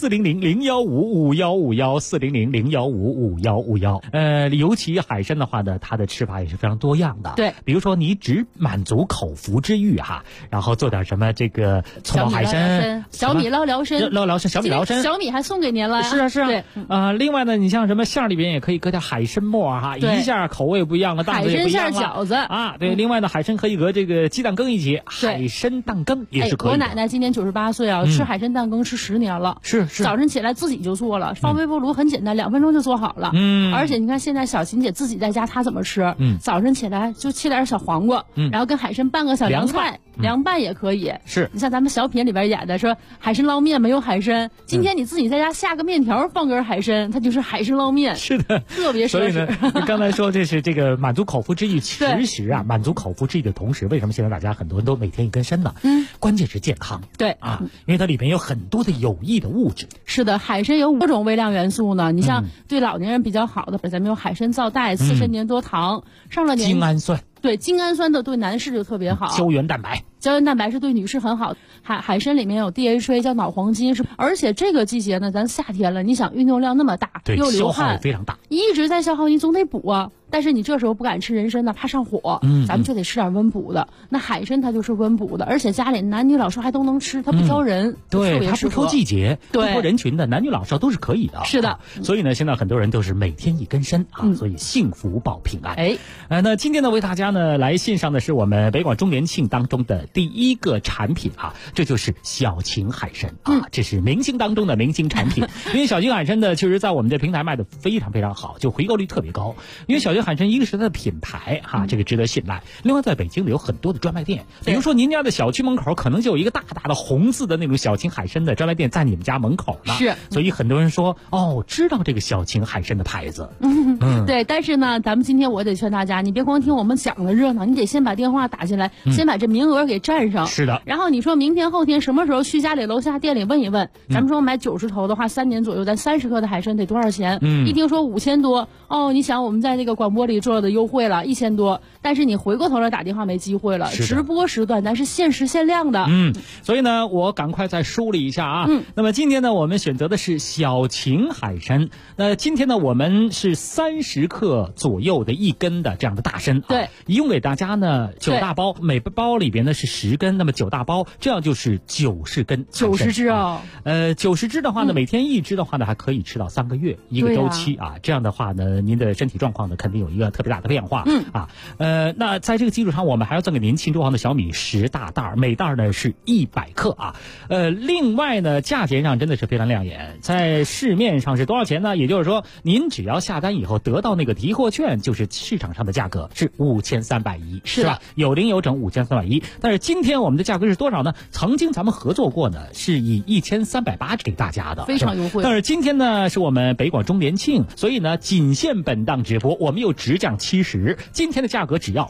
400-015-5151，400-015-5151。尤其海参的话呢，它的吃法也是非常多样的。 对， 比如说你只满足口腹之欲哈，然后做点什么这个葱爆海参、 小米捞聊参、 小米捞参， 小米还送给您了。 是啊。 对， 另外呢，你像什么馅里边也可以搁点海参末哈，一下口味不一样了，档次也不一样了。 海参馅饺子啊，对。另外呢，海参可以和这个鸡蛋羹一起，海参蛋羹也是可以的。 我奶奶今年98岁啊，吃海参蛋羹吃10年了。 是。 早晨起来自己就做了，放微波炉很简单，2分钟就做好了。而且你看现在小琴姐自己在家，她怎么吃？早晨起来就切点小黄瓜，然后跟海参拌个小凉菜，凉拌也可以。 是你像咱们小品里边演的说海参捞面没有海参，今天你自己在家下个面条放根海参，它就是海参捞面。 是的， 特别奢侈。 所以呢，你刚才说这是这个满足口腹之欲，其实啊，满足口腹之欲的同时，为什么现在大家很多人都每天一根参呢？关键是健康。 对啊，因为它里面有很多的有益的物质。 是的，海参有5种微量元素呢。你像对老年人比较好的，咱们有海参皂苷、刺参粘多糖，上了年精氨酸。 对，精氨酸的对男士就特别好。 胶原蛋白是对女士很好。海参里面有 DHA 叫脑黄金，而且这个季节呢，咱夏天了，你想运动量那么大，又流汗， 消耗也非常大， 一直在消耗，你总得补啊。但是你这时候不敢吃人参呢，怕上火，咱们就得吃点温补的。那海参它就是温补的，而且家里男女老少还都能吃，它不挑人， 对，它不挑季节，不挑人群的，男女老少都是可以的。 是的， 所以呢，现在很多人都是每天一根参啊，所以幸福保平安。那今天呢，为大家呢来献上的是我们北广周年庆当中的第一个产品啊，这就是小秦海参啊，这是明星当中的明星产品。因为小秦海参呢，确实在我们这平台卖的非常非常好，就回购率特别高。因为小秦海参一个是它的品牌哈，这个值得信赖。另外，在北京呢有很多的专卖店，比如说您家的小区门口可能就有一个大大的红字的那种小秦海参的专卖店在你们家门口呢。 是， 所以很多人说知道这个小秦海参的牌子。 对，但是呢，咱们今天我得劝大家，你别光听我们讲的热闹，你得先把电话打进来，先把这名额给占上。 是的。 然后你说明天后天什么时候去家里楼下店里问一问，咱们说买90头的话，3年左右，咱30克的海参得多少钱？一听说5000多，你想我们在这个广播里做的优惠了1000多，但是你回过头来打电话没机会了。直播时段咱是限时限量的。 所以呢，我赶快再梳理一下啊。那么今天呢，我们选择的是小秦海参。那今天呢，我们是30克左右的一根的这样的大参。 对， 一共给大家呢9大包，每包里边呢是10根，那么9大包，这样就是90根。 90只啊 ，90只的话呢，每天1只的话呢，还可以吃到3个月一个周期啊。这样的话呢，您的身体状况呢，肯定有一个特别大的变化。那在这个基础上，我们还要赠给您秦中华的小米10大袋，每袋呢是100克啊。另外呢，价钱上真的是非常亮眼，在市面上是多少钱呢？也就是说，您只要下单以后得到那个提货券，就是市场上的价格是5310，是吧？有零有整5310。但是今天我们的价格是多少呢？曾经咱们合作过呢，是以1380给大家的， 非常优惠。 但是今天呢，是我们北广周年庆，所以呢，仅限本档直播，我们又直降70，今天的价格只要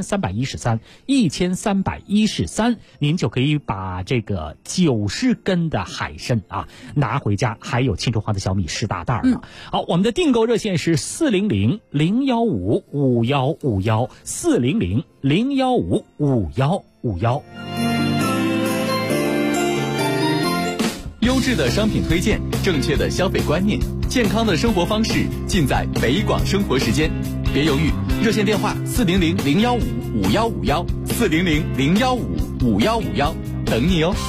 1313，您就可以把这个90根的海参啊拿回家，还有秦中华的小米10大袋呢。好，我们的订购热线是优优质的商品推荐，正确的消费观念，健康的生活方式，尽在北广生活时间。别犹豫，热线电话400-015-5151，400-015-5151，等你哦。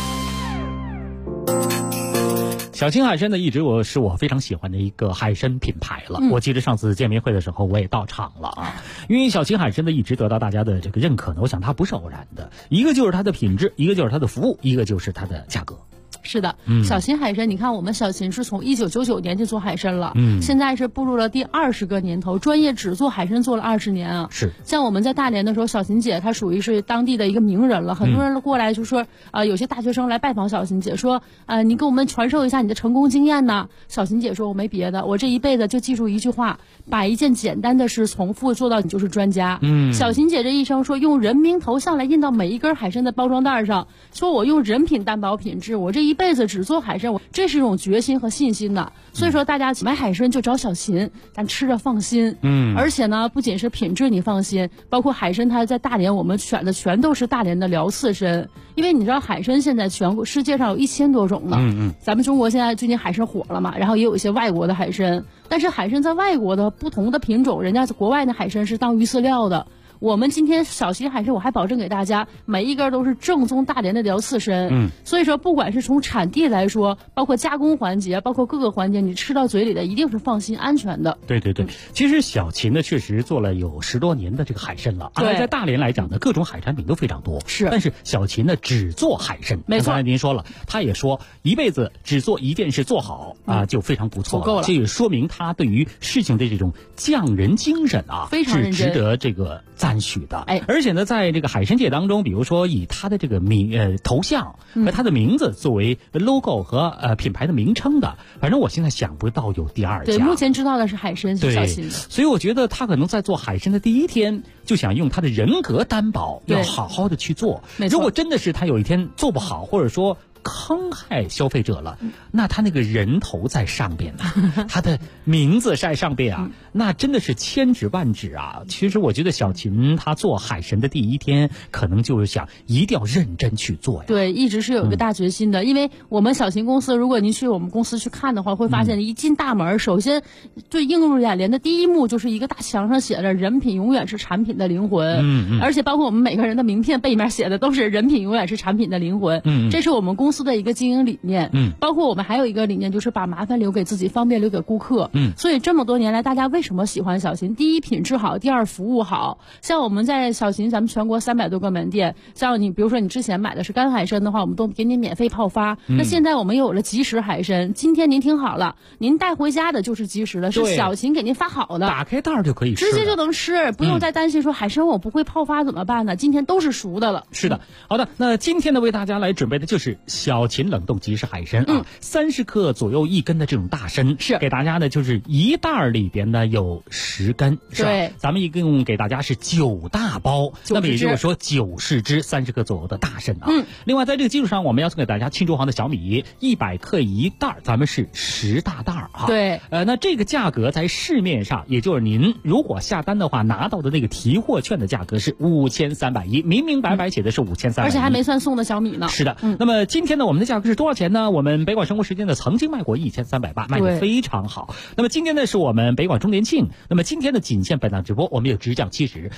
小秦海参呢，一直是我非常喜欢的一个海参品牌了。我记得上次见面会的时候，我也到场了啊。因为小秦海参呢，一直得到大家的这个认可呢，我想它不是偶然的，一个就是它的品质，一个就是它的服务，一个就是它的价格。 是的，小秦海参，你看我们小秦是从1999年就做海参了，现在是步入了第20个年头，专业只做海参做了20年啊。 是， 像我们在大连的时候，小秦姐她属于是当地的一个名人了，很多人过来就说，有些大学生来拜访小秦姐，说，你给我们传授一下你的成功经验呢。小秦姐说，我没别的，我这一辈子就记住一句话，把一件简单的事重复做到你就是专家。小秦姐这一生说，用人名头像来印到每一根海参的包装袋上，说我用人品担保品质，我这一辈子只做海参，这是一种决心和信心的。所以说大家买海参就找小秦，咱吃着放心。而且呢，不仅是品质你放心，包括海参它在大连我们选的全都是大连的辽刺参，因为你知道海参现在全国世界上有1000多种呢。咱们中国现在最近海参火了嘛，然后也有一些外国的海参，但是海参在外国的不同的品种，人家国外的海参是当鱼饲料的。我们今天小秦海参，我还保证给大家每一根都是正宗大连的辽刺参。所以说不管是从产地来说，包括加工环节，包括各个环节，你吃到嘴里的一定是放心安全的。 对对对，其实小秦呢确实做了有10多年的这个海参了，而在大连来讲呢，各种海产品都非常多。 是， 但是小秦呢只做海参。 没错， 刚才您说了，他也说一辈子只做一件事做好就非常不错了， 够了。 这也说明他对于事情的这种匠人精神非常认真， 是值得这个赞许的。而且呢，在这个海参界当中，比如说以他的这个头像和他的名字作为 logo 和品牌的名称的，反正我现在想不到有第二家。 对，目前知道的是海参是小秦的。 所以我觉得他可能在做海参的第一天就想用他的人格担保，要好好的去做。如果真的是他有一天做不好，或者说坑害消费者了，那他那个人头在上边呢，他的名字在上边啊，那真的是千指万指啊。其实我觉得小秦他做海参的第一天，可能就是想一定要认真去做呀。 对，一直是有一个大决心的。因为我们小秦公司，如果您去我们公司去看的话，会发现一进大门，首先最映入眼帘的第一幕就是一个大墙上写着"人品永远是产品的灵魂"，而且包括我们每个人的名片背面写的都是"人品永远是产品的灵魂"。这是我们公司的一个经营理念。包括我们还有一个理念，就是把麻烦留给自己，方便留给顾客。所以这么多年来，大家为什么喜欢小秦？第一，品质好；第二，服务好。像我们在小秦，咱们全国300多个门店，像你比如说你之前买的是干海参的话，我们都给你免费泡发。那现在我们有了即食海参，今天您听好了，您带回家的就是即食的，是小秦给您发好的， 打开袋就可以吃， 直接就能吃，不用再担心说海参我不会泡发怎么办呢？今天都是熟的了。 是的，好的，那今天呢为大家来准备的就是小秦冷冻即食海参30克左右1根的这种大参， 是给大家呢就是一袋里边呢有10根，是吧？ 对， 咱们一共给大家是9大包，那么也就是说90只30克左右的大参啊。另外在这个基础上，我们要送给大家青竹黄的小米100克一袋，咱们是10大袋啊。 对， 那这个价格在市面上，也就是您如果下单的话拿到的那个提货券的价格是5310，明明白白写的是5310， 而且还没算送的小米呢。 是的，那么今天呢，我们的价格是多少钱呢？我们北广生活时间呢曾经卖过1380，卖得非常好。那么今天呢是我们北广周年庆，那么今天的仅限本档直播，我们有直降70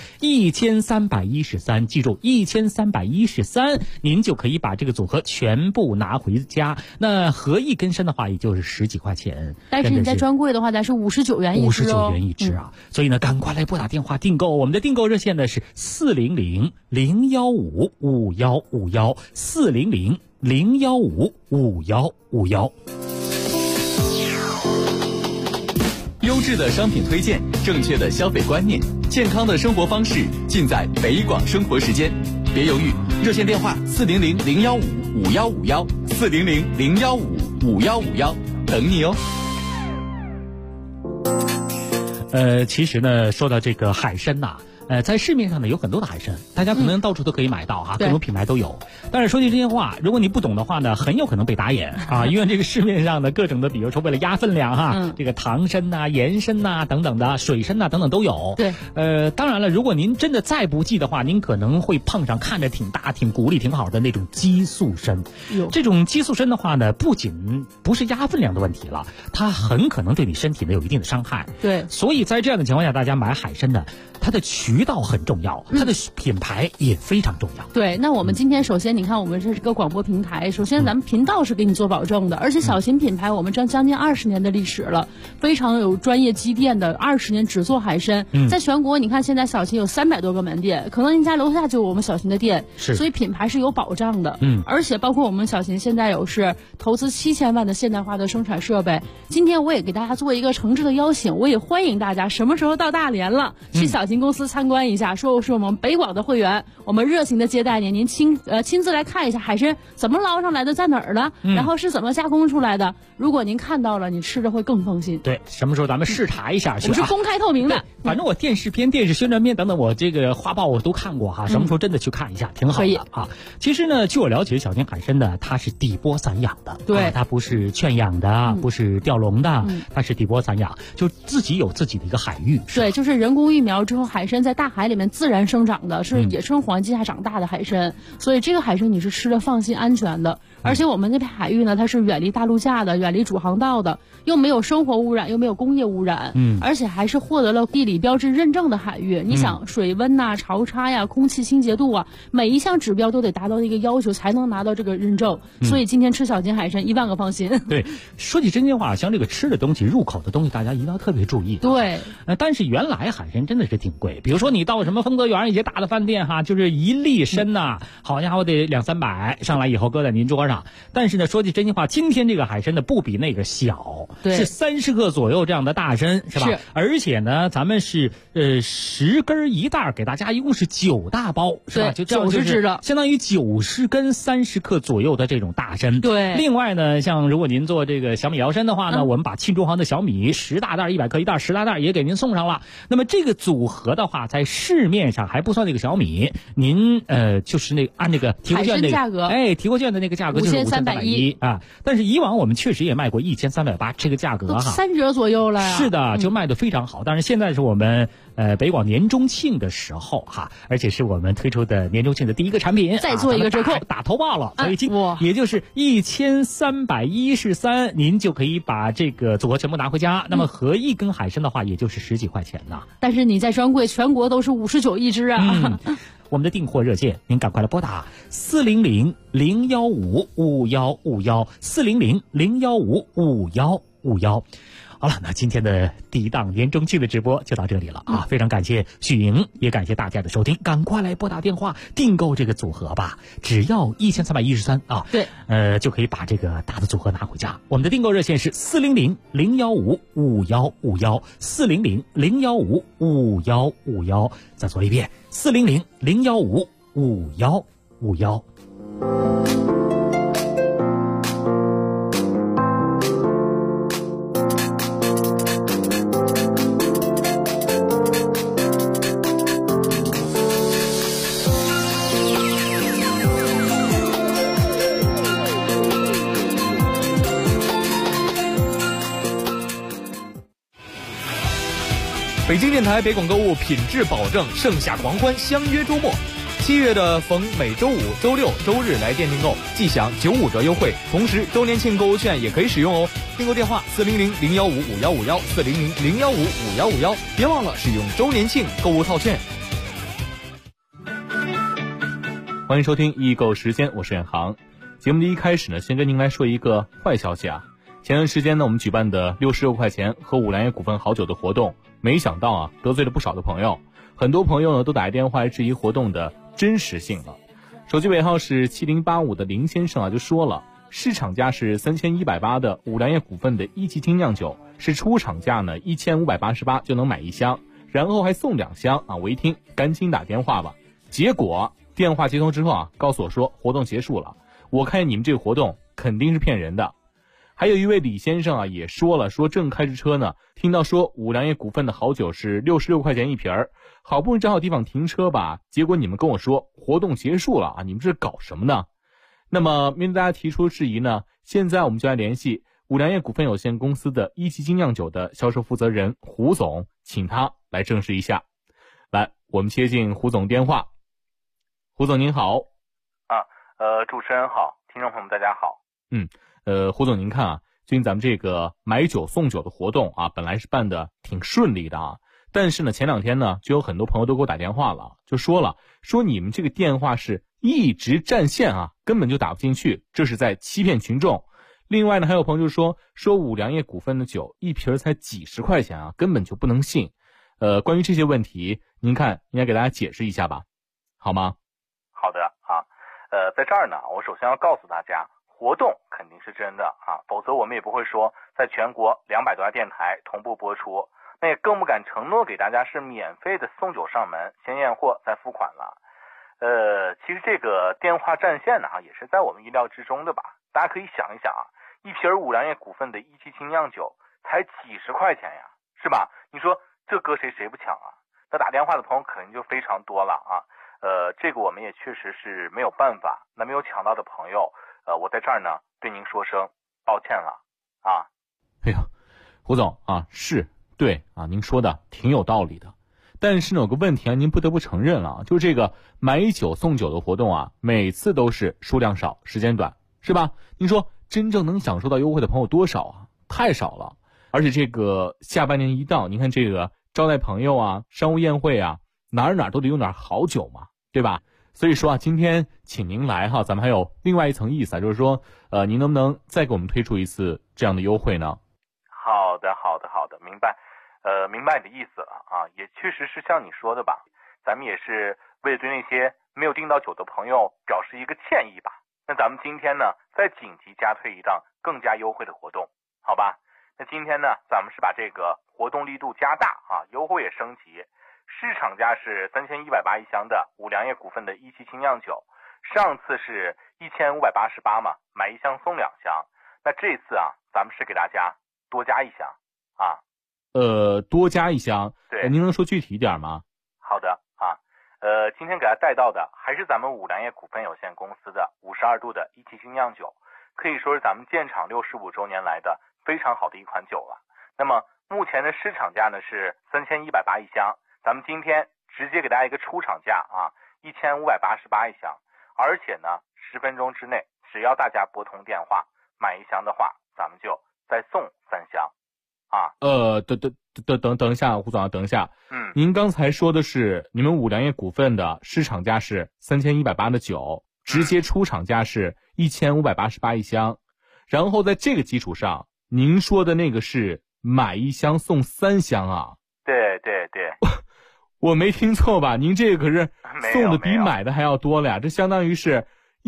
1313，记住1313，您就可以把这个组合全部拿回家。那合一根参的话，也就是10几块钱。 但是你在专柜的话，咱是59元一只 59元一只啊！所以呢，赶快来拨打电话订购，我们的订购热线呢是400-015-5151，400-015-5151。 优质的商品推荐，正确的消费观念，健康的生活方式，尽在北广生活时间。别犹豫，热线电话400-015-5151，400-015-5151，等你哦。 其实呢，说到这个海参呐， 在市面上呢有很多的海参，大家可能到处都可以买到哈，各种品牌都有。但是说句真心话，如果你不懂的话呢，很有可能被打眼啊，因为这个市面上的各种的，比如说为了压分量哈，这个糖参呐、盐参呐等等的，水参呐等等都有。 对， 当然了，如果您真的再不济的话，您可能会碰上看着挺大、挺骨力挺好的那种激素参。这种激素参的话呢，不仅不是压分量的问题了，它很可能对你身体呢有一定的伤害。 对， 所以在这样的情况下，大家买海参呢，它的渠道很重要，它的品牌也非常重要。 对，那我们今天首先你看，我们这是个广播平台，首先咱们频道是给你做保证的，而且小秦品牌我们将近20年的历史了，非常有专业积淀的，20年只做海参，在全国你看现在小秦有300多个门店，可能您家楼下就有我们小秦的店，所以品牌是有保障的。而且包括我们小秦现在有是投资7000万的现代化的生产设备。今天我也给大家做一个诚挚的邀请，我也欢迎大家什么时候到大连了，去小秦公司参观一下，说是我们北广的会员，我们热情的接待您，您亲自来看一下海参怎么捞上来的，在哪儿呢？然后是怎么加工出来的？如果您看到了，你吃着会更放心。 对，什么时候咱们视察一下去？ 我是公开透明的， 反正我电视片、电视宣传片等等，我这个画报我都看过哈。什么时候真的去看一下，挺好的啊。其实呢，据我了解，小秦海参呢，它是底波散养的， 对， 它不是圈养的，不是钓笼的，它是底波散养，就自己有自己的一个海域。 对，就是人工育苗之后，海参在大海里面自然生长的，是野生环境下长大的海参，所以这个海参你是吃的放心安全的。而且我们那片海域呢，它是远离大陆架的，远离主航道的，又没有生活污染，又没有工业污染，而且还是获得了地理标志认证的海域。你想水温呐、潮差呀、空气清洁度啊，每一项指标都得达到一个要求，才能拿到这个认证。所以今天吃小秦海参10000个放心。 对，说起真心话，像这个吃的东西、入口的东西，大家一定要特别注意。 对， 但是原来海参真的是挺贵，比如说你到什么丰泽园一些大的饭店哈，就是一粒参呐，好家伙得200-300，上来以后搁在您桌上。但是呢，说句真心话，今天这个海参呢不比那个小，是30克左右这样的大参，是吧？是。而且呢，咱们是10根1袋，给大家一共是9大包，是吧？就 90只的， 相当于90根30克左右的这种大参。 对。 另外呢，像如果您做这个小米摇参的话呢，我们把庆中航的小米10大袋100克1袋10大袋也给您送上了。那么这个组合的话，在市面上还不算那个小米，您就是那个按那个提货券那个价格， 提货券的那个价格就是5310啊。但是以往我们确实也卖过1380这个价格哈 ，3折左右了呀。 是的，就卖得非常好。但是现在是我们北广年中庆的时候哈，而且是我们推出的年中庆的第一个产品， 再做一个折扣， 打头报了，所以也就是1313，您就可以把这个组合全部拿回家。那么合一根海参的话，也就是10几块钱呢。 但是你在专柜全国都是59一只啊。 我们的订货热线，您赶快来拨打400-015-5151，400-015-5151。好了，那今天的第一档年中庆的直播就到这里了啊！非常感谢许莹，也感谢大家的收听，赶快来拨打电话订购这个组合吧，只要1313啊！ 对， 就可以把这个大的组合拿回家。我们的订购热线是400-015-5151，400-015-5151。再说一遍，400-015-5151。 北京电台北广购物品质保证，盛夏狂欢，相约周末。7月的逢每周五、周六、周日来电订购，即享95折优惠，同时周年庆购物券也可以使用哦。订购电话400-015-5151，400-015-5151，别忘了使用周年庆购物套券。欢迎收听易购时间，我是远航。节目的一开始呢，先跟您来说一个坏消息啊。前段时间呢，我们举办的66块钱喝五粮液股份好酒的活动，没想到啊，得罪了不少的朋友。很多朋友呢都打电话来质疑活动的真实性了。手机尾号是7085的林先生啊就说了，市场价是3180的五粮液股份的1级精酿酒，是出厂价呢1588就能买1箱，然后还送2箱啊！我一听赶紧打电话吧。结果电话接通之后啊，告诉我说活动结束了。我看见你们这个活动肯定是骗人的。 还有一位李先生啊，也说了，说正开着车呢，听到说五粮液股份的好酒是66块钱一瓶儿，好不容易找好地方停车吧，结果你们跟我说活动结束了啊，你们这是搞什么呢？那么面对大家提出质疑呢，现在我们就来联系五粮液股份有限公司的一级精酿酒的销售负责人胡总，请他来证实一下。来，我们接进胡总电话。胡总您好。 主持人好，听众朋友们大家好。 胡总您看啊，最近咱们这个买酒送酒的活动啊，本来是办的挺顺利的啊，但是呢前2天呢就有很多朋友都给我打电话了，就说你们这个电话是一直占线啊，根本就打不进去，这是在欺骗群众。另外呢还有朋友就说五粮液股份的酒一瓶才几十块钱啊，根本就不能信。关于这些问题，您看应该给大家解释一下吧，好吗？ 好的啊，在这儿呢，我首先要告诉大家，活动肯定是真的啊，否则我们也不会说在全国200多家电台同步播出，那也更不敢承诺给大家是免费的送酒上门，先验货再付款了。其实这个电话占线呢，也是在我们意料之中的吧。大家可以想一想啊，一瓶五粮液股份的一级精酿酒才几十块钱呀，是吧？你说这搁谁不抢啊？那打电话的朋友肯定就非常多了啊。这个我们也确实是没有办法。那没有抢到的朋友，我在这儿呢对您说声抱歉了啊。 哎呦，胡总啊，是对啊，您说的挺有道理的。但是呢有个问题啊，您不得不承认了，就是这个买酒送酒的活动啊，每次都是数量少，时间短，是吧？您说真正能享受到优惠的朋友多少啊？太少了。而且这个下半年一到，您看这个招待朋友啊，商务宴会啊，哪儿都得用点好酒嘛，对吧？所以说啊，今天请您来哈，咱们还有另外一层意思啊，就是说您能不能再给我们推出一次这样的优惠呢？ 好的，明白。明白你的意思了啊，也确实是像你说的吧，咱们也是为了对那些没有订到酒的朋友表示一个歉意吧。那咱们今天呢，再紧急加推一档更加优惠的活动，好吧？那今天呢，咱们是把这个活动力度加大啊，优惠也升级。市场价是3180一箱的五粮液股份的一级精酿酒，上次是1588嘛，买1箱送2箱。那这次啊，咱们是给大家多加1箱啊。 多加1箱， 对， 您能说具体一点吗？ 好的啊，今天给大家带到的还是咱们五粮液股份有限公司的52度的一级精酿酒，可以说是咱们建厂65周年来的非常好的一款酒了。那么目前的市场价呢是3180一箱，咱们今天直接给大家一个出厂价啊，1588一箱，而且呢10分钟之内，只要大家拨通电话买1箱的话，咱们就再送3箱。啊， 等一下，胡总，等一下。您刚才说的是你们五粮液股份的市场价是3180的酒，直接出厂价是1588一箱，然后在这个基础上，您说的那个是买1箱送3箱啊？ 对， 我没听错吧？您这个可是送的比买的还要多了呀，这相当于是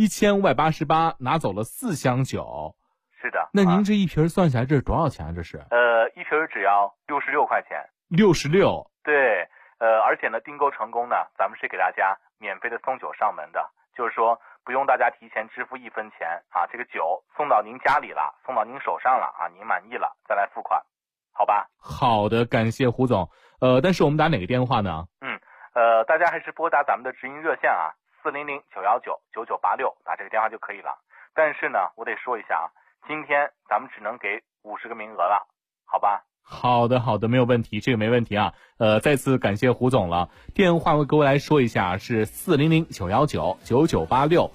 1588拿走了4箱酒。 是的。 那您这一瓶算下来这是多少钱啊？这是？ 一瓶只要66块钱。 66。 对，而且呢，订购成功呢，咱们是给大家免费的送酒上门的，就是说不用大家提前支付1分钱啊，这个酒送到您家里了，送到您手上了啊，您满意了再来付款，好吧？ 好的，感谢胡总。但是我们打哪个电话呢？ 大家还是拨打咱们的直营热线啊，400-919-9986，打这个电话就可以了。但是呢，我得说一下啊，今天咱们只能给50个名额了，好吧？ 好的，没有问题，这个没问题啊。再次感谢胡总了。电话我各位来说一下，是400-919-9986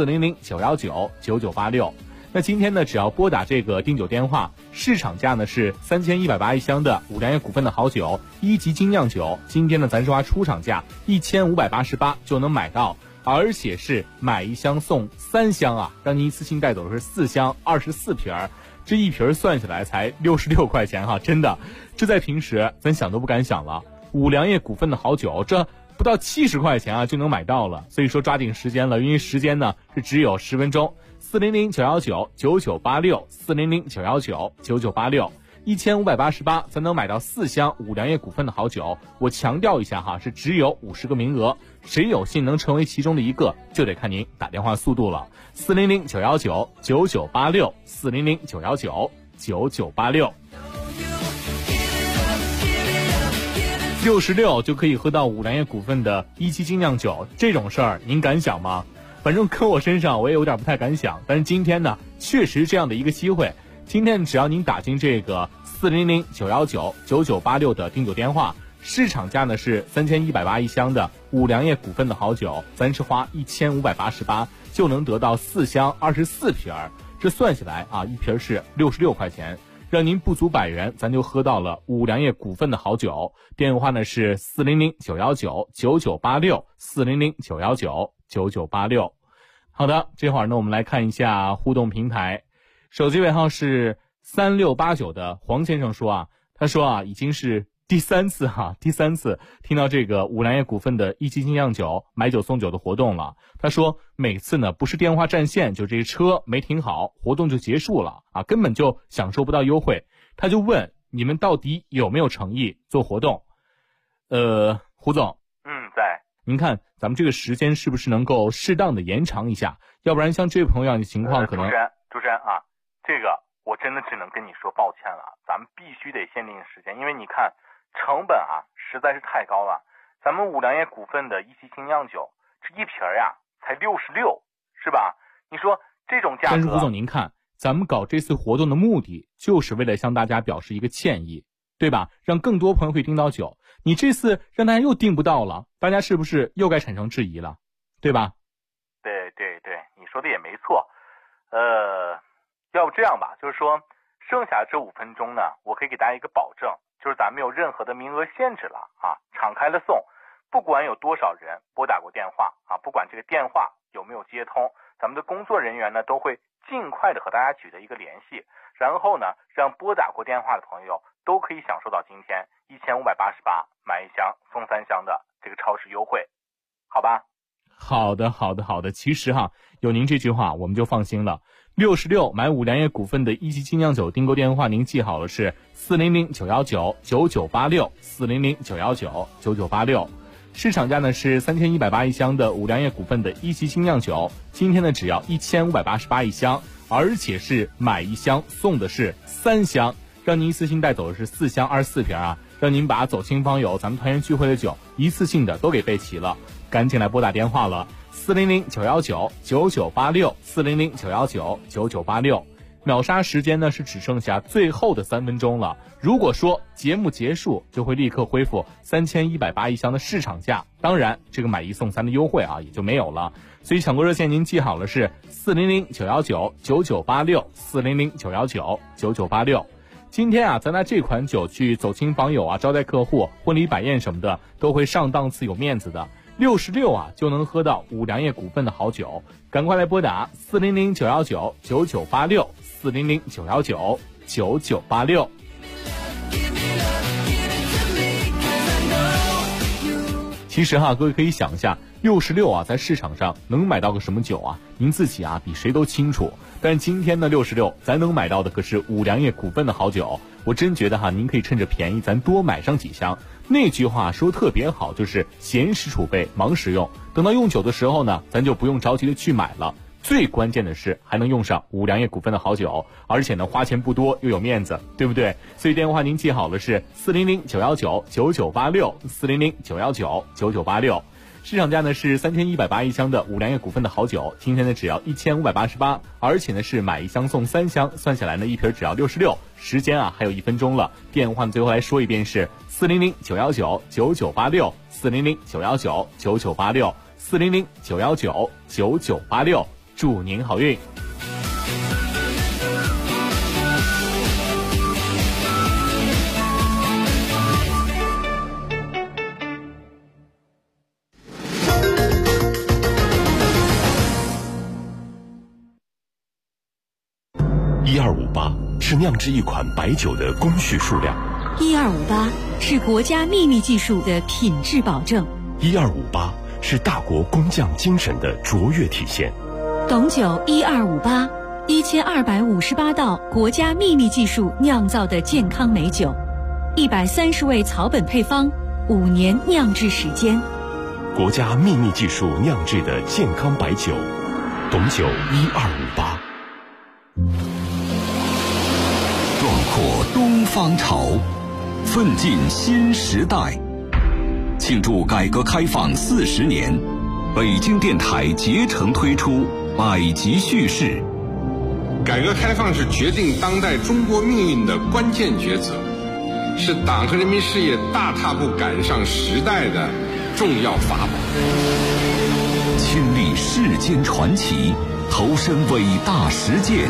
400-919-9986。那今天呢，只要拨打这个订酒电话，市场价呢是3180一箱的五粮液股份的好酒一级精酿酒，今天呢咱说出厂价1588就能买到，而且是买1箱送3箱啊，让您一次性带走的是4箱24瓶，这一瓶算下来才66块钱哈，真的，这在平时咱想都不敢想了。五粮液股份的好酒，这不到70块钱啊就能买到了，所以说抓紧时间了，因为时间呢是只有10分钟。400-919-9986 400-919-9986， 1588才能买到4箱五粮液股份的好酒。我强调一下哈，是只有50个名额，谁有幸能成为其中的一个，就得看您打电话速度了。400-919-9986，400-919-9986。66就可以喝到五粮液股份的17精酿酒，这种事儿您敢想吗？反正搁我身上我也有点不太敢想，但是今天呢，确实这样的一个机会。今天只要您打进这个400-919-9986的订酒电话，市场价呢是3180一箱的五粮液股份的好酒，咱是花1588就能得到4箱24瓶，这算下来啊，一瓶是66块钱。让您不足100元，咱就喝到了五粮液股份的好酒。电话呢是400-919-9986，400-919-9986。好的，这会儿呢我们来看一下互动平台，手机尾号是3689的黄先生说啊，他说啊，已经是第三次听到这个五粮液股份的17精酿酒买酒送酒的活动了。他说每次呢不是电话占线，就这车没停好，活动就结束了啊，根本就享受不到优惠。他就问你们到底有没有诚意做活动？胡总， 在。 您看咱们这个时间是不是能够适当的延长一下？要不然像这位朋友的情况可能。 主持人啊，这个我真的只能跟你说抱歉了，咱们必须得限定时间，因为你看成本啊实在是太高了。咱们五粮液股份的17精酿酒，这一瓶呀才66，是吧？你说这种价格。 但是胡总您看，咱们搞这次活动的目的就是为了向大家表示一个歉意，对吧？让更多朋友会订到酒。你这次让大家又订不到了，大家是不是又该产生质疑了，对吧？ 对，你说的也没错。要不这样吧，就是说剩下这5分钟呢，我可以给大家一个保证，就是咱没有任何的名额限制了啊，敞开了送，不管有多少人拨打过电话啊，不管这个电话有没有接通，咱们的工作人员呢都会尽快的和大家取得一个联系，然后呢让拨打过电话的朋友都可以享受到今天1588买1箱送3箱的这个超市优惠，好吧？ 好的。其实哈，有您这句话我们就放心了。66买五粮液股份的17精酿酒订购电话您记好了，是400-919-9986，400-919-9986。市场价呢是3180一箱的五粮液股份的17精酿酒，今天呢只要1588一箱，而且是买1箱送的是3箱，让您一次性带走的是4箱24瓶啊，让您把走亲访友咱们团圆聚会的酒一次性的都给备齐了。赶紧来拨打电话了，400-919-9986，400-919-9986。秒杀时间呢是只剩下最后的3分钟了，如果说节目结束就会立刻恢复3180一箱的市场价，当然这个买1送3的优惠啊也就没有了。所以抢购热线您记好了，是400-919-9986，400-919-9986。今天啊，咱拿这款酒去走亲访友啊，招待客户、婚礼摆宴什么的，都会上档次有面子的。66啊，就能喝到五粮液股份的好酒，赶快来拨打400-919-9986，400-919-9986。其实哈，各位可以想一下，66啊，在市场上能买到个什么酒啊？您自己啊，比谁都清楚。但是今天的66，咱能买到的可是五粮液股份的好酒。我真觉得哈，您可以趁着便宜，咱多买上几箱。那句话说特别好，就是闲时储备，忙时用。等到用酒的时候呢，咱就不用着急的去买了。最关键的是还能用上五粮液股份的好酒，而且呢花钱不多又有面子，对不对？所以电话您记好了，是400-919-9986，400-919-9986。市场价呢是3180一箱的五粮液股份的好酒，今天呢只要1588，而且呢是买1箱送3箱，算下来呢一瓶只要66。时间啊还有1分钟了，电话最后来说一遍是400-919-9986，400-919-9986，400-919-9986。祝您好运。 1258是酿制一款白酒的工序数量 ，1258是国家秘密技术的品质保证 ，1258是大国工匠精神的卓越体现。 懂酒1258， 1258道国家秘密技术酿造的健康美酒，130味草本配方，5年酿制时间。 国家秘密技术酿制的健康白酒，董酒1258。 壮阔东方潮，奋进新时代。庆祝改革开放40年，北京电台竭诚推出百集叙事。 改革开放是决定当代中国命运的关键抉择，是党和人民事业大踏步赶上时代的重要法宝。 亲历世间传奇，投身伟大实践，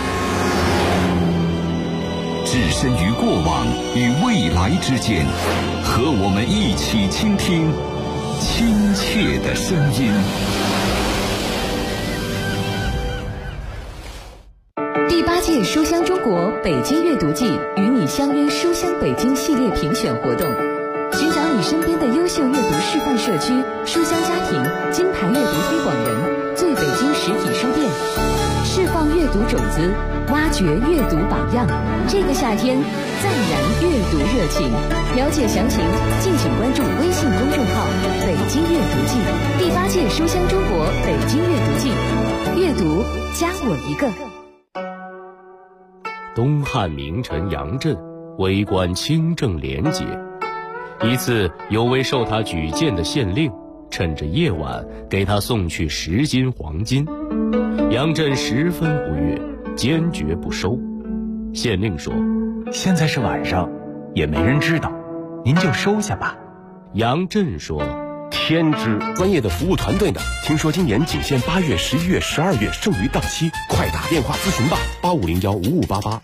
置身于过往与未来之间，和我们一起倾听亲切的声音。 第8届书香中国北京阅读季与你相约书香北京系列评选活动，寻找你身边的优秀阅读示范社区、书香家庭、金牌阅读推广人、最北京实体书店，释放阅读种子，挖掘阅读榜样。这个夏天再燃阅读热情。了解详情，敬请关注微信公众号“北京阅读季”。第8届书香中国北京阅读季，阅读加我一个。 东汉名臣杨震为官清正廉洁，一次有位受他举荐的县令趁着夜晚给他送去10斤黄金，杨震十分不悦，坚决不收。县令说：“ 现在是晚上，也没人知道，您就收下吧。” 杨震说：“ 天知，专业的服务团队呢？听说今年仅限8月、11月、12月，剩余档期，快打电话咨询吧，85015588。